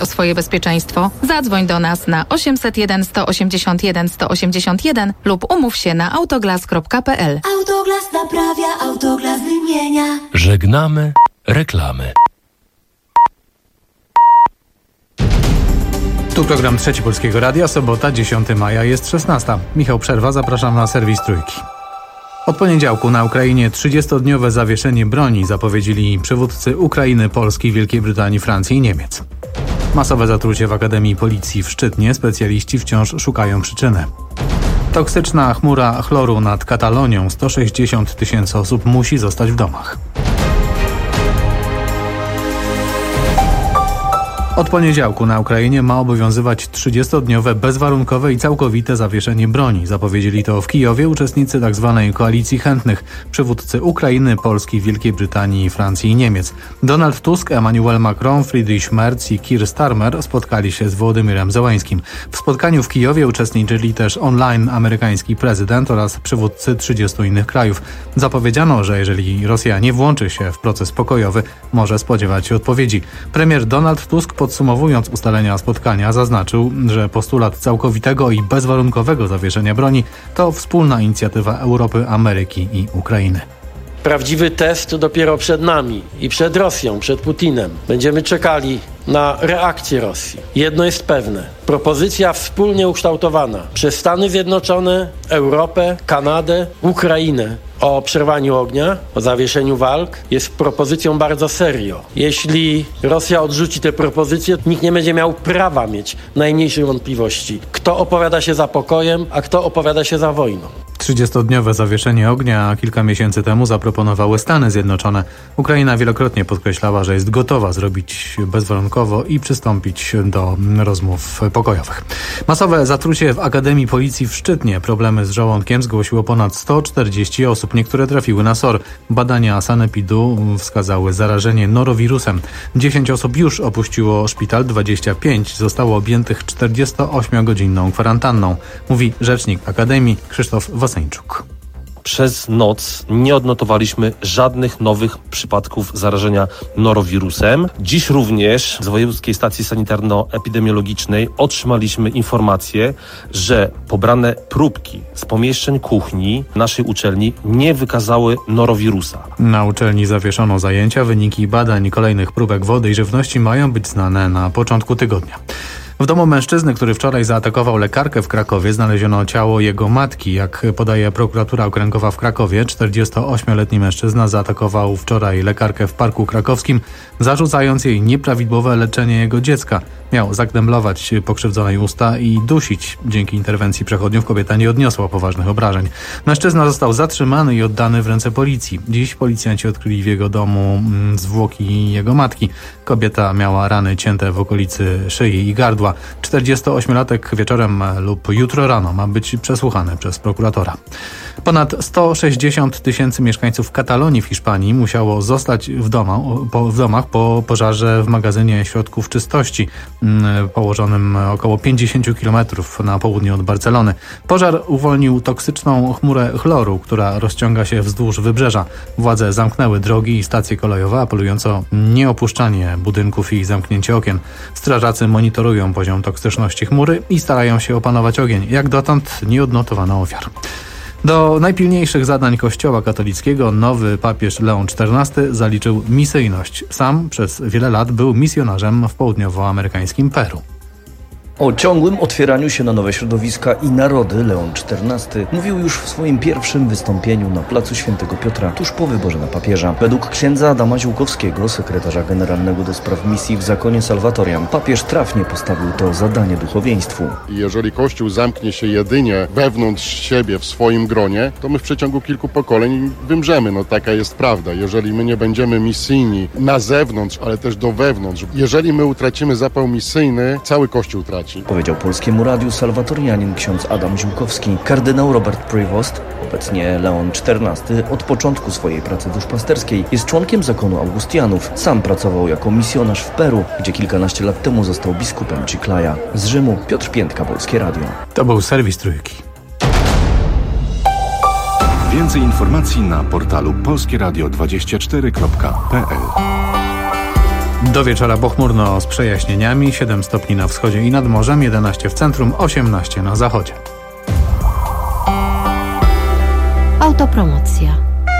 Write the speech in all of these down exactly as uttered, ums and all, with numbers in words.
swoje bezpieczeństwo, zadzwoń do nas na osiemset jeden sto osiemdziesiąt jeden sto osiemdziesiąt jeden lub umów się na autoglas kropka p l. Autoglas naprawia, Autoglas wymienia. Żegnamy reklamy. Tu program Trzeci Polskiego Radia, sobota, dziesiątego maja, jest szesnasta. Michał Przerwa, zapraszam na serwis Trójki. Od poniedziałku na Ukrainie trzydziestodniowe zawieszenie broni zapowiedzieli przywódcy Ukrainy, Polski, Wielkiej Brytanii, Francji i Niemiec. Masowe zatrucie w Akademii Policji w Szczytnie. Specjaliści wciąż szukają przyczyny. Toksyczna chmura chloru nad Katalonią. sto sześćdziesiąt tysięcy osób musi zostać w domach. Od poniedziałku na Ukrainie ma obowiązywać trzydziestodniowe bezwarunkowe i całkowite zawieszenie broni. Zapowiedzieli to w Kijowie uczestnicy tzw. koalicji chętnych, przywódcy Ukrainy, Polski, Wielkiej Brytanii, Francji i Niemiec. Donald Tusk, Emmanuel Macron, Friedrich Merz i Keir Starmer spotkali się z Wołodymyrem Zełańskim. W spotkaniu w Kijowie uczestniczyli też online amerykański prezydent oraz przywódcy trzydziestu innych krajów. Zapowiedziano, że jeżeli Rosja nie włączy się w proces pokojowy, może spodziewać się odpowiedzi. Premier Donald Tusk podsumowując ustalenia spotkania zaznaczył, że postulat całkowitego i bezwarunkowego zawieszenia broni to wspólna inicjatywa Europy, Ameryki i Ukrainy. Prawdziwy test dopiero przed nami i przed Rosją, przed Putinem. Będziemy czekali na reakcję Rosji. Jedno jest pewne. Propozycja wspólnie ukształtowana przez Stany Zjednoczone, Europę, Kanadę, Ukrainę o przerwaniu ognia, o zawieszeniu walk jest propozycją bardzo serio. Jeśli Rosja odrzuci tę propozycję, nikt nie będzie miał prawa mieć najmniejszych wątpliwości, kto opowiada się za pokojem, a kto opowiada się za wojną. trzydziestodniowe zawieszenie ognia kilka miesięcy temu zaproponowały Stany Zjednoczone. Ukraina wielokrotnie podkreślała, że jest gotowa zrobić bezwarunkowo i przystąpić do rozmów pokojowych. Masowe zatrucie w Akademii Policji w Szczytnie. Problemy z żołądkiem zgłosiło ponad sto czterdzieści osób. Niektóre trafiły na S O R. Badania sanepidu wskazały zarażenie norowirusem. dziesięć osób już opuściło szpital, dwadzieścia pięć zostało objętych czterdziestoośmiogodzinną kwarantanną, mówi rzecznik Akademii Krzysztof Waseńczuk. Przez noc nie odnotowaliśmy żadnych nowych przypadków zarażenia norowirusem. Dziś również z Wojewódzkiej Stacji Sanitarno-Epidemiologicznej otrzymaliśmy informację, że pobrane próbki z pomieszczeń kuchni naszej uczelni nie wykazały norowirusa. Na uczelni zawieszono zajęcia. Wyniki badań kolejnych próbek wody i żywności mają być znane na początku tygodnia. W domu mężczyzny, który wczoraj zaatakował lekarkę w Krakowie, znaleziono ciało jego matki. Jak podaje prokuratura okręgowa w Krakowie, czterdziestoośmioletni mężczyzna zaatakował wczoraj lekarkę w Parku Krakowskim, zarzucając jej nieprawidłowe leczenie jego dziecka. Miał zakneblować pokrzywdzonej usta i dusić. Dzięki interwencji przechodniów kobieta nie odniosła poważnych obrażeń. Mężczyzna został zatrzymany i oddany w ręce policji. Dziś policjanci odkryli w jego domu zwłoki jego matki. Kobieta miała rany cięte w okolicy szyi i gardła. czterdziestoośmiolatek wieczorem lub jutro rano ma być przesłuchany przez prokuratora. Ponad sto sześćdziesiąt tysięcy mieszkańców Katalonii w Hiszpanii musiało zostać w, doma, po, w domach po pożarze w magazynie środków czystości położonym około pięćdziesiąt kilometrów na południe od Barcelony. Pożar uwolnił toksyczną chmurę chloru, która rozciąga się wzdłuż wybrzeża. Władze zamknęły drogi i stacje kolejowe, apelując o nieopuszczanie budynków i zamknięcie okien. Strażacy monitorują poziom toksyczności chmury i starają się opanować ogień. Jak dotąd nie odnotowano ofiar. Do najpilniejszych zadań Kościoła katolickiego nowy papież Leon czternasty zaliczył misyjność. Sam przez wiele lat był misjonarzem w południowoamerykańskim Peru. O ciągłym otwieraniu się na nowe środowiska i narody Leon czternasty mówił już w swoim pierwszym wystąpieniu na placu Świętego Piotra tuż po wyborze na papieża. Według księdza Adama Ziółkowskiego, sekretarza generalnego do spraw misji w zakonie Salvatorian, papież trafnie postawił to zadanie duchowieństwu. Jeżeli Kościół zamknie się jedynie wewnątrz siebie, w swoim gronie, to my w przeciągu kilku pokoleń wymrzemy. No taka jest prawda. Jeżeli my nie będziemy misyjni na zewnątrz, ale też do wewnątrz, jeżeli my utracimy zapał misyjny, cały Kościół traci. Powiedział Polskiemu Radiu salwatorianin ksiądz Adam Ziółkowski. Kardynał Robert Prevost, obecnie Leon czternasty, od początku swojej pracy duszpasterskiej jest członkiem zakonu Augustianów. Sam pracował jako misjonarz w Peru, gdzie kilkanaście lat temu został biskupem Chiclayo. Z Rzymu Piotr Piętka, Polskie Radio. To był serwis Trójki. Więcej informacji na portalu polskieradio dwadzieścia cztery kropka p l. Do wieczora pochmurno z przejaśnieniami, siedem stopni na wschodzie i nad morzem, jedenaście w centrum, osiemnaście na zachodzie. Autopromocja.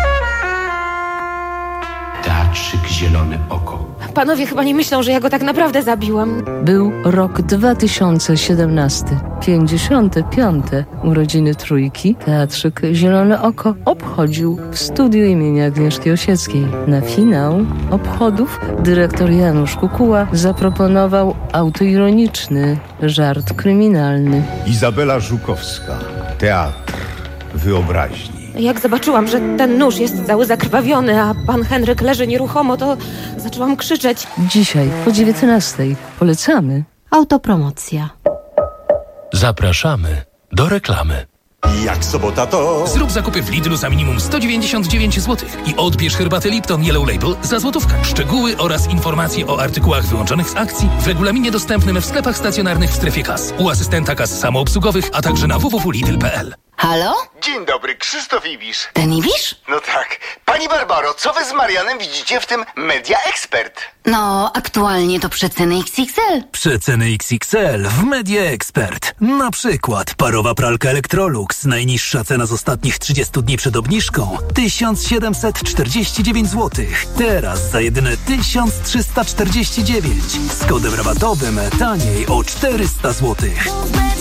Teatrzyk Zielone Oko. Panowie chyba nie myślą, że ja go tak naprawdę zabiłam. Był rok dwa tysiące siedemnasty. pięćdziesiąte piąte urodziny Trójki. Teatrzyk Zielone Oko obchodził w studiu imienia Agnieszki Osieckiej. Na finał obchodów dyrektor Janusz Kukuła zaproponował autoironiczny żart kryminalny. Izabela Żukowska. Teatr wyobraźni. Jak zobaczyłam, że ten nóż jest cały zakrwawiony, a pan Henryk leży nieruchomo, to zaczęłam krzyczeć. Dzisiaj po dziewiętnastej polecamy. Autopromocja. Zapraszamy do reklamy. Jak sobota to... Zrób zakupy w Lidlu za minimum sto dziewięćdziesiąt dziewięć złotych i odbierz herbatę Lipton Yellow Label za złotówkę. Szczegóły oraz informacje o artykułach wyłączonych z akcji w regulaminie dostępnym w sklepach stacjonarnych w strefie kas, u asystenta kas samoobsługowych, a także na w w w kropka lidl kropka p l. Halo? Dzień dobry, Krzysztof Ibisz. Ten Ibisz? No tak. Pani Barbaro, co wy z Marianem widzicie w tym Media Expert? No, aktualnie to przeceny X X L. Przeceny X X L w Media Expert. Na przykład parowa pralka Electrolux. Najniższa cena z ostatnich trzydziestu dni przed obniżką tysiąc siedemset czterdzieści dziewięć złotych. Teraz za jedyne tysiąc trzysta czterdzieści dziewięć. Z kodem rabatowym taniej o czterysta złotych.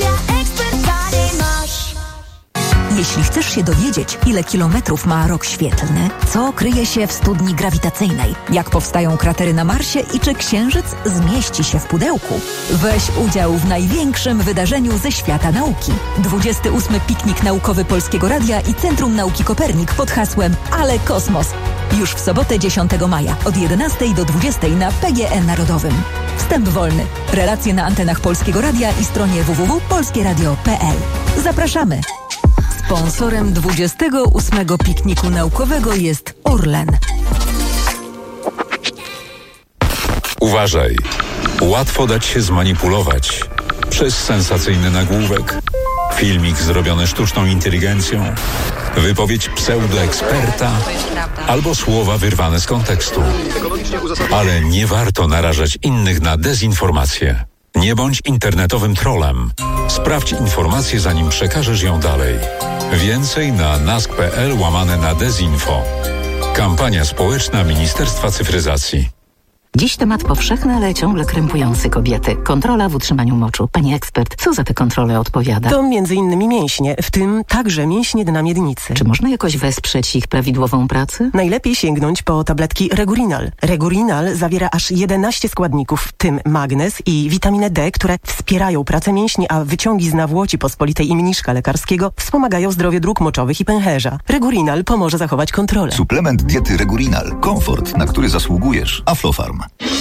Jeśli chcesz się dowiedzieć, ile kilometrów ma rok świetlny, co kryje się w studni grawitacyjnej, jak powstają kratery na Marsie i czy Księżyc zmieści się w pudełku, weź udział w największym wydarzeniu ze świata nauki. dwudziesty ósmy Piknik Naukowy Polskiego Radia i Centrum Nauki Kopernik pod hasłem Ale Kosmos. Już w sobotę dziesiątego maja od jedenastej do dwudziestej na P G E Narodowym. Wstęp wolny. Relacje na antenach Polskiego Radia i stronie w w w kropka polskie radio kropka p l. Zapraszamy! Sponsorem dwudziestego ósmego Pikniku Naukowego jest Orlen. Uważaj. Łatwo dać się zmanipulować przez sensacyjny nagłówek, filmik zrobiony sztuczną inteligencją, wypowiedź pseudoeksperta albo słowa wyrwane z kontekstu. Ale nie warto narażać innych na dezinformację. Nie bądź internetowym trollem. Sprawdź informację, zanim przekażesz ją dalej. Więcej na nask kropka p l łamane na dezinfo. Kampania społeczna Ministerstwa Cyfryzacji. Dziś temat powszechny, ale ciągle krępujący kobiety. Kontrola w utrzymaniu moczu. Pani ekspert, co za te kontrole odpowiada? To między innymi mięśnie, w tym także mięśnie dna miednicy. Czy można jakoś wesprzeć ich prawidłową pracę? Najlepiej sięgnąć po tabletki Regurinal. Regurinal zawiera aż jedenaście składników, w tym magnez i witaminę D, które wspierają pracę mięśni, a wyciągi z nawłoci pospolitej i mniszka lekarskiego wspomagają zdrowie dróg moczowych i pęcherza. Regurinal pomoże zachować kontrolę. Suplement diety Regurinal. Komfort, na który zasługujesz. Aflofarm.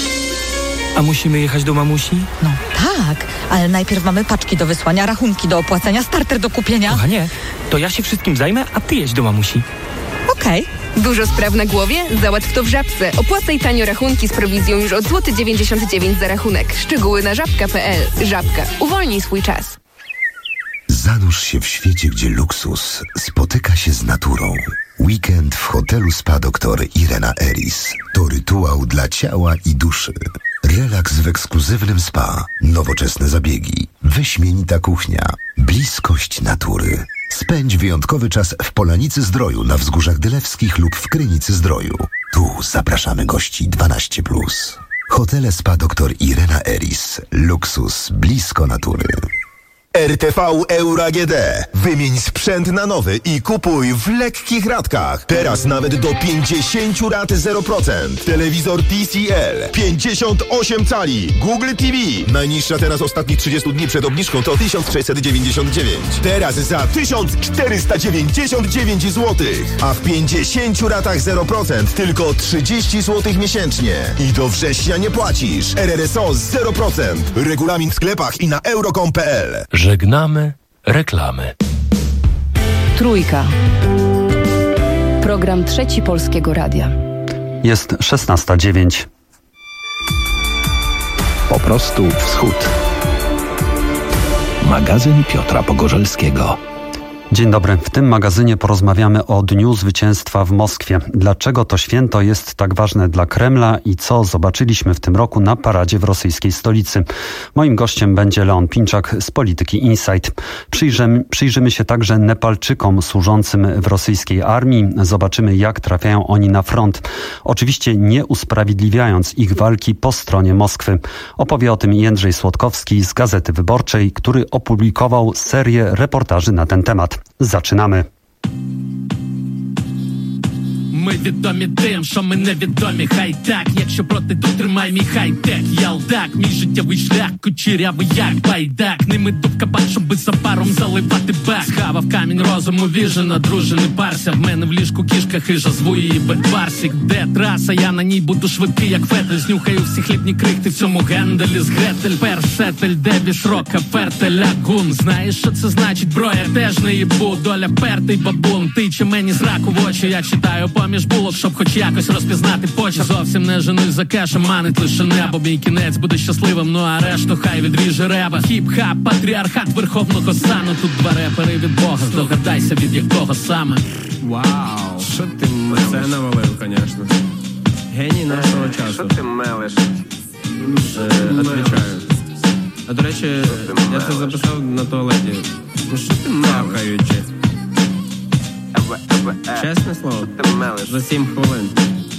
A musimy jechać do mamusi? No tak, ale najpierw mamy paczki do wysłania, rachunki do opłacenia, starter do kupienia. Kochanie, to ja się wszystkim zajmę, a ty jedź do mamusi. Okej. Okay. Dużo spraw na głowie? Załatw to w Żabce. Opłacaj tanio rachunki z prowizją już od złoty dziewięćdziesiąt dziewięć za rachunek. Szczegóły na żabka kropka p l. Żabka. Uwolnij swój czas. Zanurz się w świecie, gdzie luksus spotyka się z naturą. Weekend w hotelu Spa doktor Irena Eris to rytuał dla ciała i duszy. Relaks w ekskluzywnym spa, nowoczesne zabiegi, wyśmienita kuchnia, bliskość natury. Spędź wyjątkowy czas w Polanicy Zdroju na Wzgórzach Dylewskich lub w Krynicy Zdroju. Tu zapraszamy gości dwanaście plus. Hotele Spa doktor Irena Eris. Luksus blisko natury. R T V Euro A G D. Wymień sprzęt na nowy i kupuj w lekkich ratkach. Teraz nawet do pięćdziesiąt rat zero procent. Telewizor T C L pięćdziesiąt osiem cali. Google T V. Najniższa teraz ostatnich trzydziestu dni przed obniżką to tysiąc sześćset dziewięćdziesiąt dziewięć. Teraz za tysiąc czterysta dziewięćdziesiąt dziewięć złotych. A w pięćdziesięciu ratach zero procent tylko trzydzieści złotych miesięcznie. I do września nie płacisz. R R S O zero procent. Regulamin w sklepach i na euro kropka com kropka p l. Żegnamy reklamy. Trójka. Program Trzeci Polskiego Radia. Jest szesnasta dziewięć. Po prostu wschód. Magazyn Piotra Pogorzelskiego. Dzień dobry. W tym magazynie porozmawiamy o Dniu Zwycięstwa w Moskwie. Dlaczego to święto jest tak ważne dla Kremla i co zobaczyliśmy w tym roku na paradzie w rosyjskiej stolicy? Moim gościem będzie Leon Pinczak z Polityki Insight. Przyjrzymy, przyjrzymy się także Nepalczykom służącym w rosyjskiej armii. Zobaczymy, jak trafiają oni na front. Oczywiście nie usprawiedliwiając ich walki po stronie Moskwy. Opowie o tym Jędrzej Słodkowski z Gazety Wyborczej, który opublikował serię reportaży na ten temat. Zaczynamy. Ми відомі тим, що ми невідомі, хай так. Якщо проти, то тримай мій хай-тек. Ялдак, мій життєвий шлях, кучерявий як байдак. Ними дуб кабак, щоби за паром заливати бак. Схавав камінь розуму, віжена, друже, не парся. В мене в ліжку кішка хижа, зву її Бетбарсік. Де траса, я на ній буду швидкий, як фетель. Знюхаю всі хлібні крихти в цьому генделі з Гретель. Персетель, дебіс, рока, фертель, агун. Знаєш, що це значить, бро, я теж не їбу. Доля пертий бабун, тиче мені зраку в очі, я читаю поміж булок, щоб хоч якось розпізнати почерк. Зовсім не женусь за кешем, манить лише небо. Мій кінець буде щасливим, ну а решту хай відріже реба. Хіп-хап, патріархат верховного сану. Тут два репери від Бога, здогадайся, від якого саме. Вау, що ти це навалив, конечно. Геній нашого часу. Що ти мелиш? Отвічаю. А до речі, я це записав на туалеті. Ну що ти мелкаючи? Чесне слово, за сім хвилин.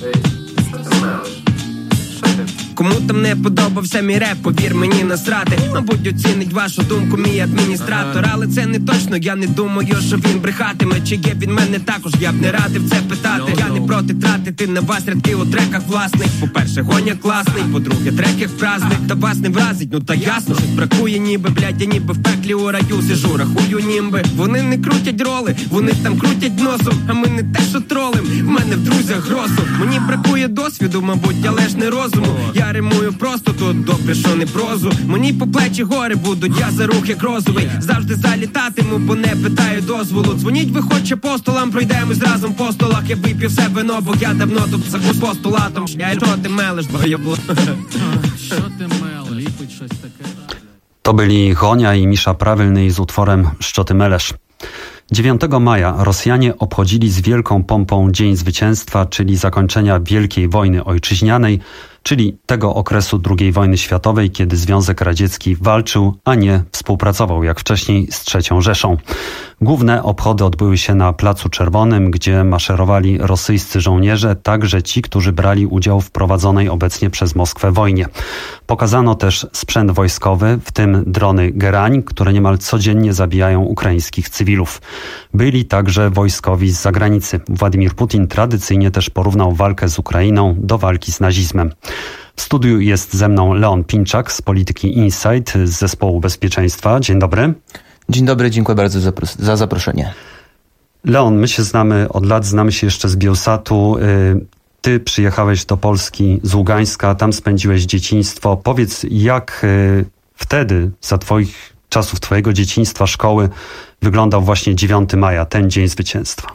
Кому там не подобався мій реп, повір мені насрати. Мабуть, оцінить вашу думку мій адміністратор. Але це не точно, я не думаю, що він брехатиме. Чи є він мене також, я б не радив це питати. Я не проти тратити на вас рядки у треках власних. По-перше, гоня класний, по-друге, трек як праздник. Та вас не вразить, ну та ясно, щось бракує ніби. Блядь, я ніби в пеклі у раю сижу, рахую німби. Вони не крутять роли, вони там крутять носом. А ми не те, що тролим, в мене в друзях гросу. Мені бракує досвіду, мабуть, але ж не розуму. Я римую просто, тут добре, що не прозу. Мені по плечі гори будуть, я за рух як розовий. Завжди залітатиму, бо не питаю дозволу. Дзвоніть ви хоч апостолам, пройдемось разом по столах. Я вип'ю все вино, бо я давно тут за постулатом. Я що ти мелиш, бо я було. Що ти мелиш? Щось таке. To byli Honia i Misza Prawylny z utworem "Що ти мелеш". dziewiątego maja Rosjanie obchodzili z wielką pompą Dzień Zwycięstwa, czyli zakończenia Wielkiej Wojny Ojczyźnianej, czyli tego okresu drugiej wojny światowej, kiedy Związek Radziecki walczył, a nie współpracował jak wcześniej z trzecią Rzeszą. Główne obchody odbyły się na Placu Czerwonym, gdzie maszerowali rosyjscy żołnierze, także ci, którzy brali udział w prowadzonej obecnie przez Moskwę wojnie. Pokazano też sprzęt wojskowy, w tym drony Gerań, które niemal codziennie zabijają ukraińskich cywilów. Byli także wojskowi z zagranicy. Władimir Putin tradycyjnie też porównał walkę z Ukrainą do walki z nazizmem. W studiu jest ze mną Leon Pinczak z Polityki Insight z Zespołu Bezpieczeństwa. Dzień dobry. Dzień dobry, dziękuję bardzo za, za zaproszenie. Leon, my się znamy od lat, znamy się jeszcze z Bielsatu. Ty przyjechałeś do Polski z Ługańska, tam spędziłeś dzieciństwo. Powiedz, jak wtedy, za twoich czasów, twojego dzieciństwa, szkoły, wyglądał właśnie dziewiątego maja, ten Dzień Zwycięstwa?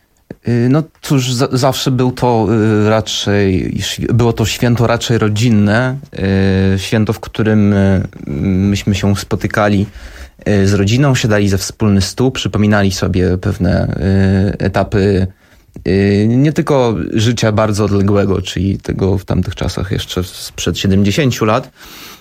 No cóż, za, zawsze był to y, raczej, było to święto raczej rodzinne, y, święto, w którym y, myśmy się spotykali y, z rodziną, siadali za wspólny stół, przypominali sobie pewne y, etapy y, nie tylko życia bardzo odległego, czyli tego w tamtych czasach jeszcze sprzed siedemdziesięciu lat.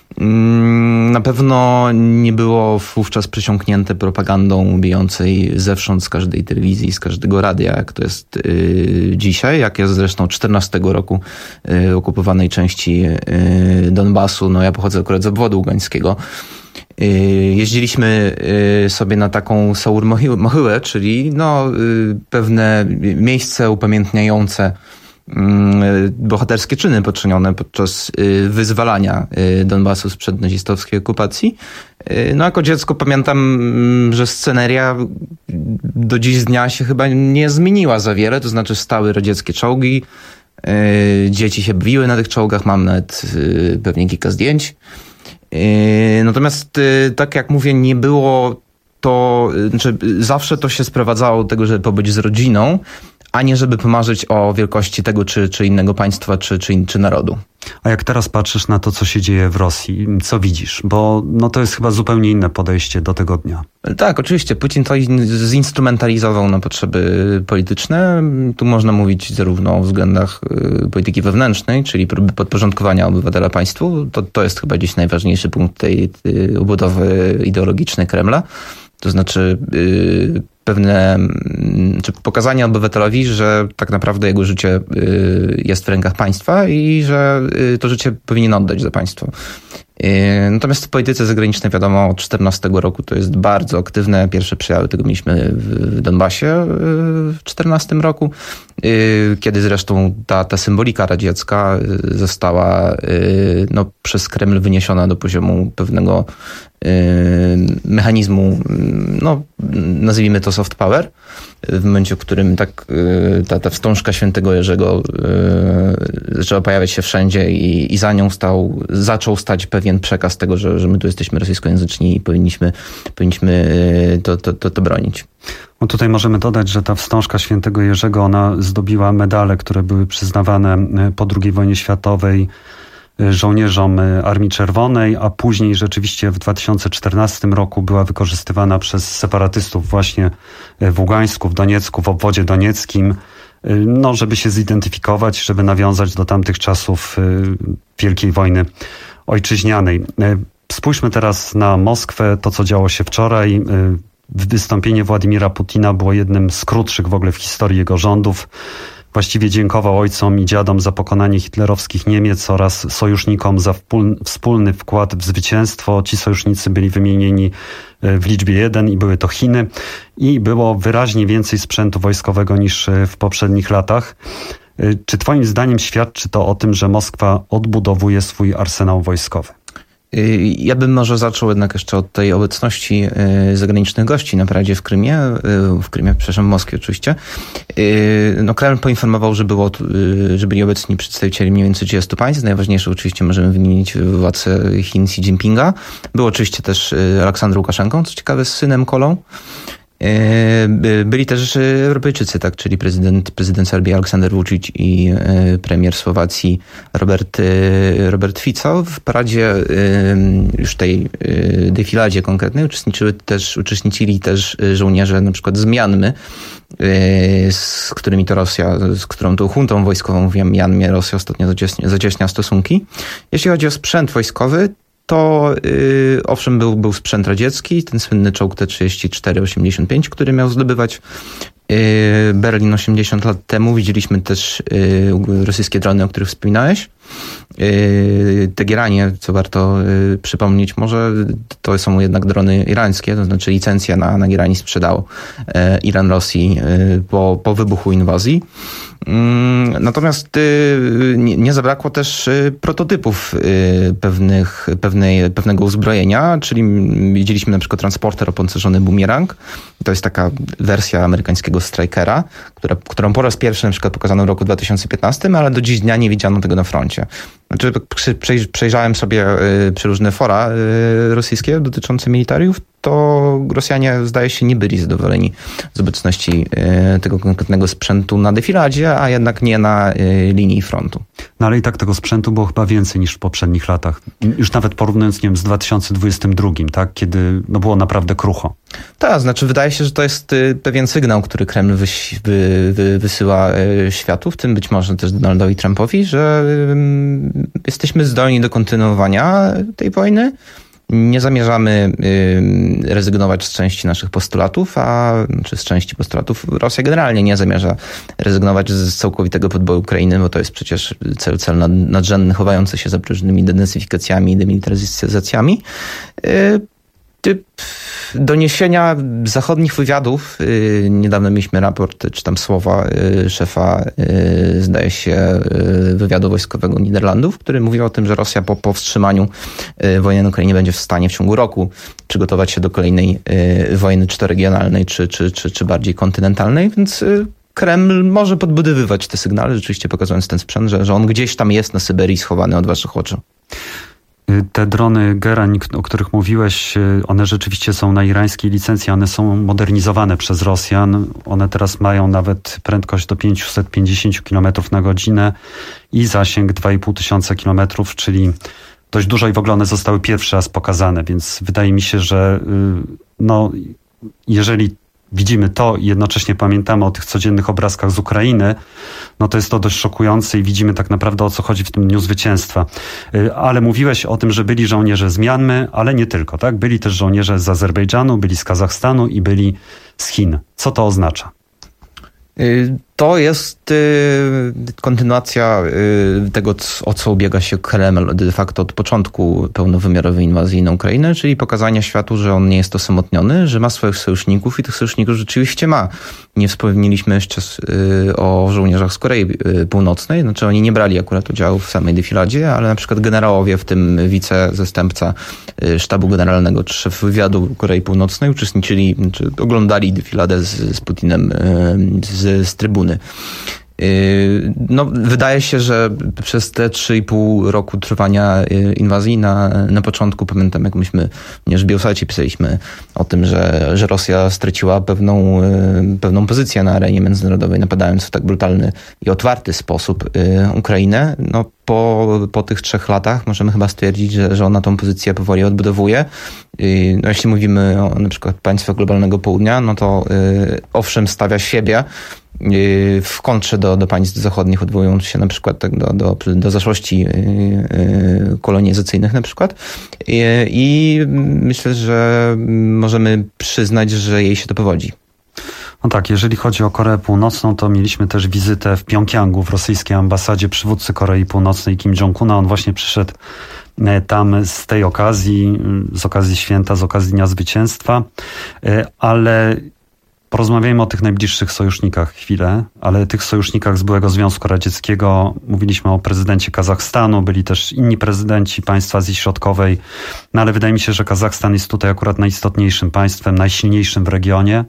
Na pewno nie było wówczas przesiąknięte propagandą bijącej zewsząd z każdej telewizji, z każdego radia, jak to jest y, dzisiaj, jak jest zresztą czternastego roku y, okupowanej części y, Donbasu. No ja pochodzę akurat z obwodu ługańskiego. Y, jeździliśmy y, sobie na taką Saur Mohyłę, czyli no, y, pewne miejsce upamiętniające bohaterskie czyny poczynione podczas wyzwalania Donbasu sprzed nazistowskiej okupacji. No jako dziecko pamiętam, że sceneria do dziś dnia się chyba nie zmieniła za wiele, to znaczy stały radzieckie czołgi, dzieci się bawiły na tych czołgach, mam nawet pewnie kilka zdjęć. Natomiast tak jak mówię, nie było to, znaczy zawsze to się sprowadzało do tego, żeby pobyć z rodziną, a nie żeby pomarzyć o wielkości tego czy, czy innego państwa, czy, czy, czy narodu. A jak teraz patrzysz na to, co się dzieje w Rosji, co widzisz? Bo no, to jest chyba zupełnie inne podejście do tego dnia. Tak, oczywiście. Putin to zinstrumentalizował na potrzeby polityczne. Tu można mówić zarówno o względach polityki wewnętrznej, czyli próby podporządkowania obywatela państwu. To, to jest chyba gdzieś najważniejszy punkt tej, tej obudowy ideologicznej Kremla. To znaczy yy, pewne, czy pokazanie obywatelowi, że tak naprawdę jego życie yy, jest w rękach państwa i że yy, to życie powinien oddać za państwo. Yy, natomiast w polityce zagranicznej wiadomo od czternastego roku to jest bardzo aktywne. Pierwsze przejawy tego mieliśmy w Donbasie yy, w czternastym roku, yy, kiedy zresztą ta, ta symbolika radziecka yy, została yy, no, przez Kreml wyniesiona do poziomu pewnego mechanizmu, no nazwijmy to soft power, w momencie, w którym tak ta, ta wstążka świętego Jerzego yy, zaczęła pojawiać się wszędzie i, i za nią stał, zaczął stać pewien przekaz tego, że, że my tu jesteśmy rosyjskojęzyczni i powinniśmy, powinniśmy to, to, to, to bronić. No tutaj możemy dodać, że ta wstążka świętego Jerzego, ona zdobiła medale, które były przyznawane po drugiej wojnie światowej żołnierzom Armii Czerwonej, a później rzeczywiście w dwa tysiące czternastym roku była wykorzystywana przez separatystów właśnie w Ługańsku, w Doniecku, w obwodzie donieckim, no, żeby się zidentyfikować, żeby nawiązać do tamtych czasów Wielkiej Wojny Ojczyźnianej. Spójrzmy teraz na Moskwę, to co działo się wczoraj. Wystąpienie Władimira Putina było jednym z krótszych w ogóle w historii jego rządów. Właściwie dziękował ojcom i dziadom za pokonanie hitlerowskich Niemiec oraz sojusznikom za wspólny wkład w zwycięstwo. Ci sojusznicy byli wymienieni w liczbie jeden i były to Chiny. I było wyraźnie więcej sprzętu wojskowego niż w poprzednich latach. Czy twoim zdaniem świadczy to o tym, że Moskwa odbudowuje swój arsenał wojskowy? Ja bym może zaczął jednak jeszcze od tej obecności zagranicznych gości na paradzie w Krymie, w Krymie, przepraszam, w Moskwie oczywiście. No, Kreml poinformował, że, było, że byli obecni przedstawiciele mniej więcej trzydziestu państw. Najważniejsze oczywiście możemy wymienić władcę Chin Xi Jinpinga. Był oczywiście też Aleksandr Łukaszenką, co ciekawe, z synem Kolą. Byli też Europejczycy, tak, czyli prezydent, prezydent Serbii Aleksander Vučić i premier Słowacji Robert, Robert Fico. W paradzie, już tej defiladzie konkretnej uczestniczyły też, uczestniczyli też żołnierze na przykład z Mianmy, z którymi to Rosja, z którą tą juntą wojskową w Mianmie Rosja ostatnio zacieśnia, zacieśnia stosunki. Jeśli chodzi o sprzęt wojskowy, to yy, owszem był, był sprzęt radziecki, ten słynny czołg T trzydzieści cztery osiemdziesiąt pięć, który miał zdobywać yy, Berlin osiemdziesiąt lat temu. Widzieliśmy też yy, rosyjskie drony, o których wspominałeś. Yy, Teheranie, co warto yy, przypomnieć, może to są jednak drony irańskie, to znaczy licencja na, na Iranie sprzedało yy, Iran Rosji yy, po, po wybuchu inwazji. Natomiast nie, nie zabrakło też prototypów pewnych, pewnej, pewnego uzbrojenia, czyli widzieliśmy na przykład transporter opancerzony Bumerang. To jest taka wersja amerykańskiego Strikera, która, którą po raz pierwszy na przykład pokazano w roku dwa tysiące piętnastym, ale do dziś dnia nie widziano tego na froncie. Znaczy, przejrzałem sobie przeróżne fora rosyjskie dotyczące militariów, to Rosjanie zdaje się nie byli zadowoleni z obecności tego konkretnego sprzętu na defiladzie, a jednak nie na linii frontu. No ale i tak tego sprzętu było chyba więcej niż w poprzednich latach. Już nawet porównując, nie wiem, z dwa tysiące dwudziestym drugim, tak? Kiedy no, było naprawdę krucho. Tak, znaczy wydaje się, że to jest pewien sygnał, który Kreml wyś, wy, wy, wysyła światu, w tym być może też Donaldowi Trumpowi, że jesteśmy zdolni do kontynuowania tej wojny. Nie zamierzamy y, rezygnować z części naszych postulatów, a czy z części postulatów Rosja generalnie nie zamierza rezygnować z całkowitego podboju Ukrainy, bo to jest przecież cel, cel nad, nadrzędny, chowający się za różnymi denazyfikacjami i demilitaryzacjami. Y, Typ doniesienia zachodnich wywiadów, yy, niedawno mieliśmy raport, czy tam słowa yy, szefa, yy, zdaje się, yy, wywiadu wojskowego Niderlandów, który mówił o tym, że Rosja po powstrzymaniu yy, wojny na Ukrainie będzie w stanie w ciągu roku przygotować się do kolejnej yy, wojny, czy to regionalnej, czy, czy, czy, czy bardziej kontynentalnej, więc yy, Kreml może podbudowywać te sygnały, rzeczywiście pokazując ten sprzęt, że, że on gdzieś tam jest na Syberii schowany od waszych oczu. Te drony Gerań, o których mówiłeś, one rzeczywiście są na irańskiej licencji, one są modernizowane przez Rosjan. One teraz mają nawet prędkość do pięćset pięćdziesiąt kilometrów na godzinę i zasięg dwa i pół tysiąca kilometrów, czyli dość dużo i w ogóle one zostały pierwszy raz pokazane, więc wydaje mi się, że no, jeżeli widzimy to i jednocześnie pamiętamy o tych codziennych obrazkach z Ukrainy, no to jest to dość szokujące i widzimy tak naprawdę, o co chodzi w tym Dniu Zwycięstwa. Ale mówiłeś o tym, że byli żołnierze z Mianmy, ale nie tylko, tak? Byli też żołnierze z Azerbejdżanu, byli z Kazachstanu i byli z Chin. Co to oznacza? To jest kontynuacja tego, o co ubiega się Kreml de facto od początku pełnowymiarowej inwazji na Ukrainę, czyli pokazania światu, że on nie jest osamotniony, że ma swoich sojuszników i tych sojuszników rzeczywiście ma. Nie wspomnieliśmy jeszcze o żołnierzach z Korei Północnej, znaczy oni nie brali akurat udziału w samej defiladzie, ale na przykład generałowie, w tym wicezastępca sztabu generalnego czy szef wywiadu Korei Północnej uczestniczyli, czy oglądali defiladę z, z Putinem z, z trybuny. No, wydaje się, że przez te trzy i pół roku trwania inwazji na, na początku, pamiętam jak myśmy również w Biosacie pisaliśmy o tym, że, że Rosja straciła pewną, pewną pozycję na arenie międzynarodowej, napadając w tak brutalny i otwarty sposób Ukrainę. No, po, po tych trzech latach możemy chyba stwierdzić, że, że ona tą pozycję powoli odbudowuje. No, jeśli mówimy o na przykład państwach globalnego południa, no to owszem stawia siebie w kontrze do, do państw zachodnich, odwołując się na przykład tak do, do, do zaszłości kolonizacyjnych na przykład. I, I myślę, że możemy przyznać, że jej się to powodzi. No tak, jeżeli chodzi o Koreę Północną, to mieliśmy też wizytę w Pjongjangu, w rosyjskiej ambasadzie, przywódcy Korei Północnej Kim Jong-una. On właśnie przyszedł tam z tej okazji, z okazji święta, z okazji Dnia Zwycięstwa, ale porozmawiajmy o tych najbliższych sojusznikach chwilę, ale tych sojusznikach z byłego Związku Radzieckiego. Mówiliśmy o prezydencie Kazachstanu, byli też inni prezydenci państw Azji Środkowej, no ale wydaje mi się, że Kazachstan jest tutaj akurat najistotniejszym państwem, najsilniejszym w regionie.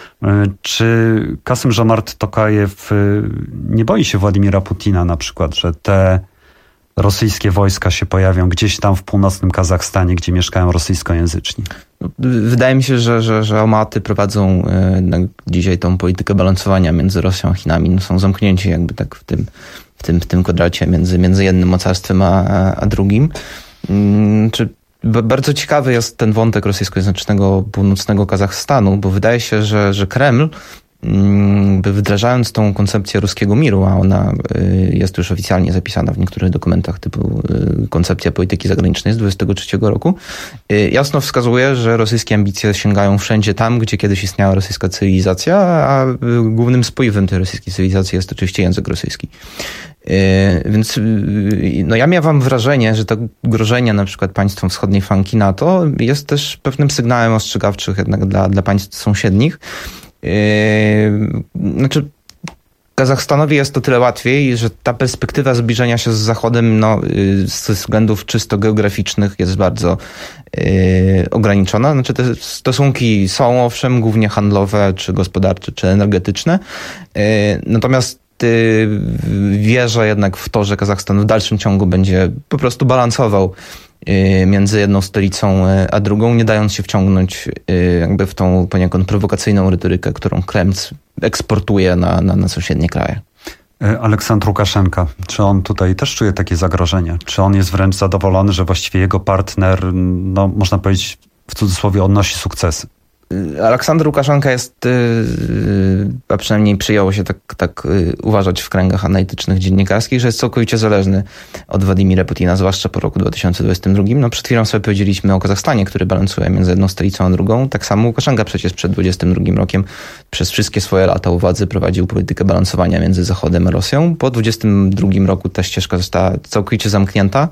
Czy Kasym-Żomart Tokajew nie boi się Władimira Putina na przykład, że te rosyjskie wojska się pojawią gdzieś tam w północnym Kazachstanie, gdzie mieszkają rosyjskojęzyczni? Wydaje mi się, że, że, że Almaty prowadzą e, dzisiaj tą politykę balansowania między Rosją a Chinami. No, są zamknięci jakby tak w tym, w tym, w tym kwadracie między, między jednym mocarstwem a, a drugim. Hmm, czy Bardzo ciekawy jest ten wątek rosyjskojęzycznego północnego Kazachstanu, bo wydaje się, że, że Kreml, wdrażając tą koncepcję ruskiego miru, a ona jest już oficjalnie zapisana w niektórych dokumentach typu koncepcja polityki zagranicznej z dwudziestego trzeciego roku, jasno wskazuje, że rosyjskie ambicje sięgają wszędzie tam, gdzie kiedyś istniała rosyjska cywilizacja, a głównym spoiwem tej rosyjskiej cywilizacji jest oczywiście język rosyjski. Więc no ja miałam wrażenie, że to grożenie na przykład państwom wschodniej flanki NATO jest też pewnym sygnałem ostrzegawczym jednak dla, dla państw sąsiednich. Znaczy Kazachstanowi jest to tyle łatwiej, że ta perspektywa zbliżenia się z Zachodem no, z względów czysto geograficznych jest bardzo yy, ograniczona. Znaczy te stosunki są owszem głównie handlowe, czy gospodarcze, czy energetyczne. Yy, natomiast wierzę jednak w to, że Kazachstan w dalszym ciągu będzie po prostu balansował między jedną stolicą a drugą, nie dając się wciągnąć jakby w tą poniekąd prowokacyjną retorykę, którą Kreml eksportuje na, na, na sąsiednie kraje. Aleksandr Łukaszenka, czy on tutaj też czuje takie zagrożenie? Czy on jest wręcz zadowolony, że właściwie jego partner, no można powiedzieć w cudzysłowie, odnosi sukcesy? Aleksander Łukaszenka jest, a przynajmniej przyjęło się tak, tak uważać w kręgach analitycznych dziennikarskich, że jest całkowicie zależny od Władimira Putina, zwłaszcza po roku dwa tysiące dwudziestym drugim. No przed chwilą sobie powiedzieliśmy o Kazachstanie, który balansuje między jedną stolicą a drugą. Tak samo Łukaszenka przecież przed dwudziestym drugim rokiem przez wszystkie swoje lata u władzy prowadził politykę balansowania między Zachodem a Rosją. Po dwudziestym drugim roku ta ścieżka została całkowicie zamknięta.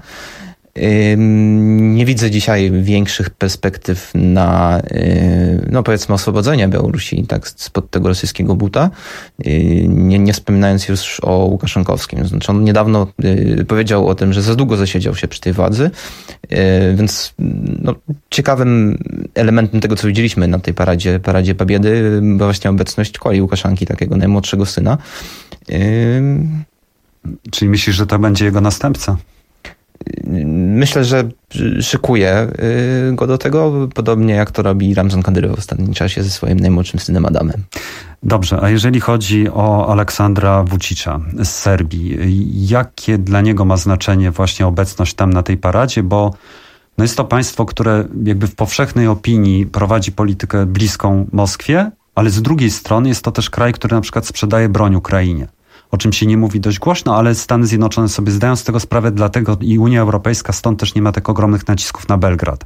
Nie widzę dzisiaj większych perspektyw na, no powiedzmy, oswobodzenie Białorusi tak spod tego rosyjskiego buta, nie, nie wspominając już o Łukaszenkowskim. Znaczy on niedawno powiedział o tym, że za długo zasiedział się przy tej władzy, więc no, ciekawym elementem tego, co widzieliśmy na tej paradzie, paradzie Pobiedy, była właśnie obecność Koli Łukaszenki, takiego najmłodszego syna. Czyli myślisz, że to będzie jego następca? Myślę, że szykuje go do tego, podobnie jak to robi Ramzan Kadyrow w ostatnim czasie ze swoim najmłodszym synem Adamem. Dobrze, a jeżeli chodzi o Aleksandra Vučića z Serbii, jakie dla niego ma znaczenie właśnie obecność tam na tej paradzie, bo no jest to państwo, które jakby w powszechnej opinii prowadzi politykę bliską Moskwie, ale z drugiej strony jest to też kraj, który na przykład sprzedaje broń Ukrainie. O czym się nie mówi dość głośno, ale Stany Zjednoczone sobie zdają z tego sprawę, dlatego i Unia Europejska stąd też nie ma tak ogromnych nacisków na Belgrad.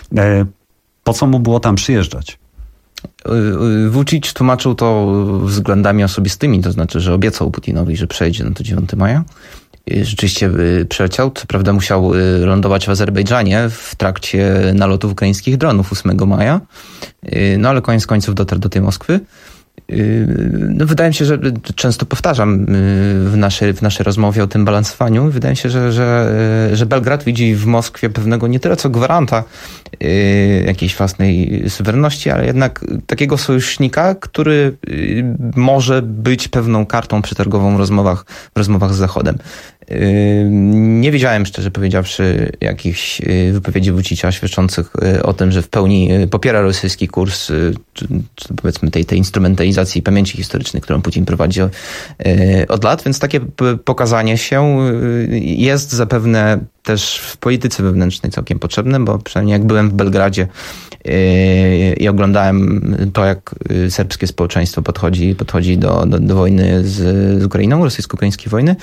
Po co mu było tam przyjeżdżać? Vučić tłumaczył to względami osobistymi, to znaczy, że obiecał Putinowi, że przejdzie na to dziewiątego maja. Rzeczywiście przyleciał, co prawda musiał lądować w Azerbejdżanie w trakcie nalotów ukraińskich dronów ósmego maja, no ale koniec końców dotarł do tej Moskwy. No, wydaje mi się, że często powtarzam w naszej, w naszej rozmowie o tym balansowaniu. Wydaje mi się, że, że, że Belgrad widzi w Moskwie pewnego nie tyle co gwaranta jakiejś własnej suwerenności, ale jednak takiego sojusznika, który może być pewną kartą przetargową w rozmowach, w rozmowach z Zachodem. Nie widziałem, szczerze powiedziawszy, jakichś wypowiedzi Vučića świadczących o tym, że w pełni popiera rosyjski kurs, czy, czy powiedzmy tej, tej instrumentalizacji pamięci historycznej, którą Putin prowadzi od lat, więc takie pokazanie się jest zapewne też w polityce wewnętrznej całkiem potrzebne, bo przynajmniej jak byłem w Belgradzie i oglądałem to, jak serbskie społeczeństwo podchodzi, podchodzi do, do, do wojny z, z Ukrainą, rosyjsko-ukraińskiej wojny,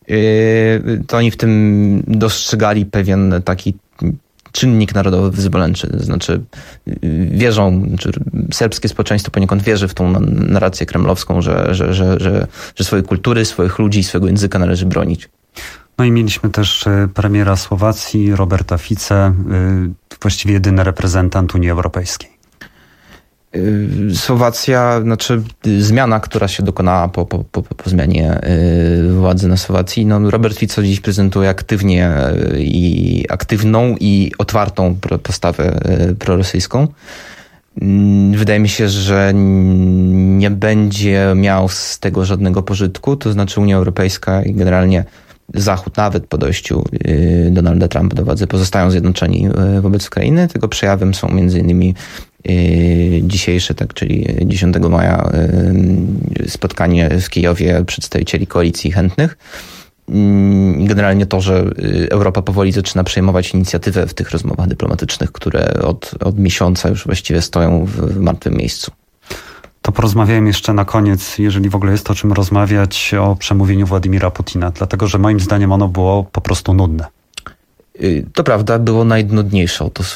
to oni w tym dostrzegali pewien taki czynnik narodowy wyzwoleńczy. To znaczy wierzą, czy serbskie społeczeństwo poniekąd wierzy w tą narrację kremlowską, że, że, że, że, że swojej kultury, swoich ludzi, swojego języka należy bronić. No i mieliśmy też premiera Słowacji, Roberta Fice, właściwie jedyny reprezentant Unii Europejskiej. Słowacja, znaczy zmiana, która się dokonała po, po, po, po zmianie władzy na Słowacji, no Robert Fico dziś prezentuje aktywnie i aktywną i otwartą postawę prorosyjską. Wydaje mi się, że nie będzie miał z tego żadnego pożytku, to znaczy Unia Europejska i generalnie Zachód, nawet po dojściu Donalda Trumpa do władzy, pozostają zjednoczeni wobec Ukrainy. Tego przejawem są między innymi dzisiejsze, tak, czyli dziesiątego maja spotkanie w Kijowie przedstawicieli koalicji chętnych. Generalnie to, że Europa powoli zaczyna przejmować inicjatywę w tych rozmowach dyplomatycznych, które od, od miesiąca już właściwie stoją w, w martwym miejscu. To porozmawiałem jeszcze na koniec, jeżeli w ogóle jest o czym rozmawiać, o przemówieniu Władimira Putina, dlatego że moim zdaniem ono było po prostu nudne. To prawda, było najnudniejsze to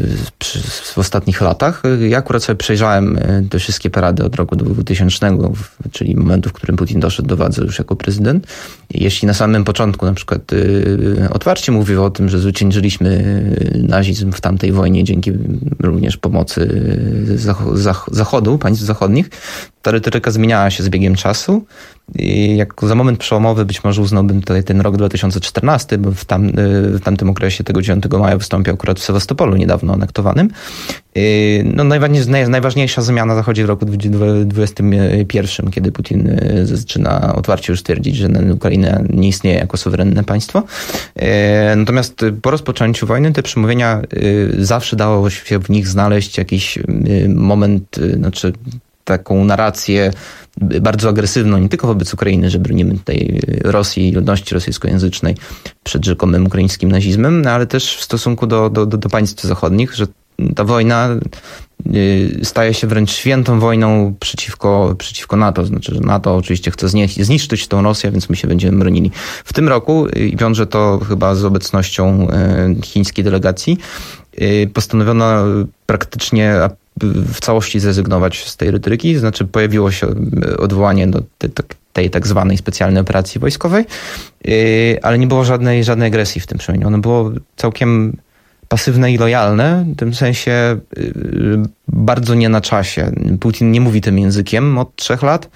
w ostatnich latach. Ja akurat sobie przejrzałem te wszystkie parady od roku dwutysięcznego, czyli momentu, w którym Putin doszedł do władzy już jako prezydent. Jeśli na samym początku na przykład otwarcie mówił o tym, że zwyciężyliśmy nazizm w tamtej wojnie dzięki również pomocy Zachodu, państw zachodnich, ta retoryka zmieniała się z biegiem czasu. I jak za moment przełomowy być może uznałbym tutaj ten rok dwa tysiące czternasty, bo w, tam, w tamtym okresie tego dziewiątego maja wystąpił akurat w Sewastopolu, niedawno anektowanym. No, najważniejsza zmiana zachodzi w roku dwudziestym pierwszym, kiedy Putin zaczyna otwarcie już twierdzić, że Ukraina nie istnieje jako suwerenne państwo. Natomiast po rozpoczęciu wojny te przemówienia zawsze dało się w nich znaleźć jakiś moment, znaczy taką narrację bardzo agresywną, nie tylko wobec Ukrainy, że bronimy tutaj Rosji i ludności rosyjskojęzycznej przed rzekomym ukraińskim nazizmem, no ale też w stosunku do, do, do państw zachodnich, że ta wojna staje się wręcz świętą wojną przeciwko, przeciwko NATO. Znaczy, że NATO oczywiście chce zniszczyć tą Rosję, więc my się będziemy bronili. W tym roku, i wiąże to chyba z obecnością chińskiej delegacji, postanowiono praktycznie w całości zrezygnować z tej retoryki. Znaczy pojawiło się odwołanie do tej, tej tak zwanej specjalnej operacji wojskowej, ale nie było żadnej, żadnej agresji w tym przemianie. Ono było całkiem pasywne i lojalne, w tym sensie bardzo nie na czasie. Putin nie mówi tym językiem od trzech lat,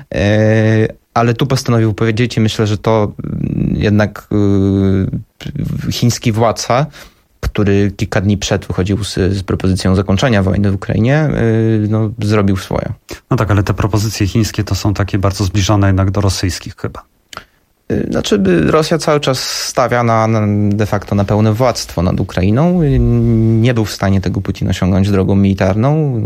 ale tu postanowił powiedzieć i myślę, że to jednak chiński władca, który kilka dni przed wychodził z, z propozycją zakończenia wojny w Ukrainie, no, zrobił swoje. No tak, ale te propozycje chińskie to są takie bardzo zbliżone jednak do rosyjskich chyba. Znaczy, Rosja cały czas stawia na, na de facto na pełne władztwo nad Ukrainą. Nie był w stanie tego Putin osiągnąć drogą militarną.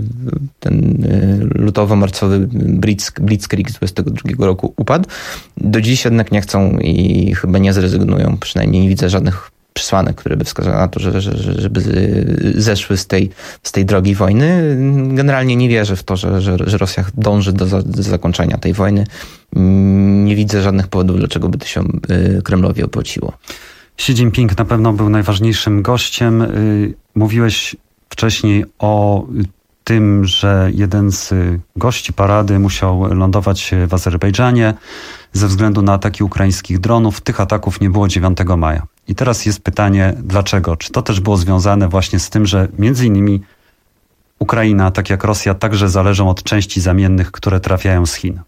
Ten lutowo-marcowy blitzkrieg z dwudziestego drugiego roku upadł. Do dziś jednak nie chcą i chyba nie zrezygnują. Przynajmniej nie widzę żadnych przesłanek, które by wskazały na to, że, że, żeby zeszły z tej, z tej drogi wojny. Generalnie nie wierzę w to, że, że, że Rosja dąży do, za, do zakończenia tej wojny. Nie widzę żadnych powodów, dlaczego by to się Kremlowi opłaciło. Xi Jinping na pewno był najważniejszym gościem. Mówiłeś wcześniej o tym, że jeden z gości parady musiał lądować w Azerbejdżanie ze względu na ataki ukraińskich dronów. Tych ataków nie było dziewiątego maja. I teraz jest pytanie, dlaczego? Czy to też było związane właśnie z tym, że między innymi Ukraina, tak jak Rosja, także zależą od części zamiennych, które trafiają z Chin?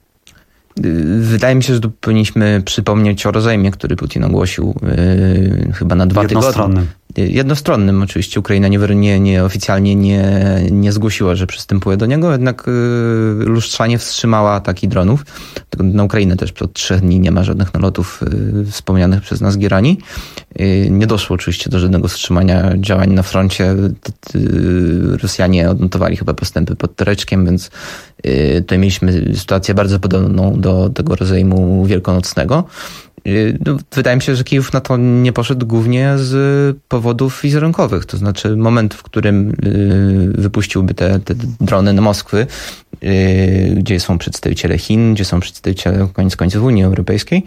Wydaje mi się, że tu powinniśmy przypomnieć o rozejmie, który Putin ogłosił yy, chyba na dwa tygodnie. Jednostronnym. Jednostronnym oczywiście. Ukraina nie, nie, nie oficjalnie nie, nie zgłosiła, że przystępuje do niego, jednak yy, lustrzanie wstrzymała ataki dronów. Na Ukrainę też od trzech dni nie ma żadnych nalotów yy, wspomnianych przez nas Gierani. Yy, nie doszło oczywiście do żadnego wstrzymania działań na froncie. Yy, Rosjanie odnotowali chyba postępy pod Tereczkiem, więc yy, tutaj mieliśmy sytuację bardzo podobną do tego rozejmu wielkanocnego. Wydaje mi się, że Kijów na to nie poszedł głównie z powodów wizerunkowych. To znaczy moment, w którym wypuściłby te, te drony na Moskwy, gdzie są przedstawiciele Chin, gdzie są przedstawiciele koniec końców Unii Europejskiej,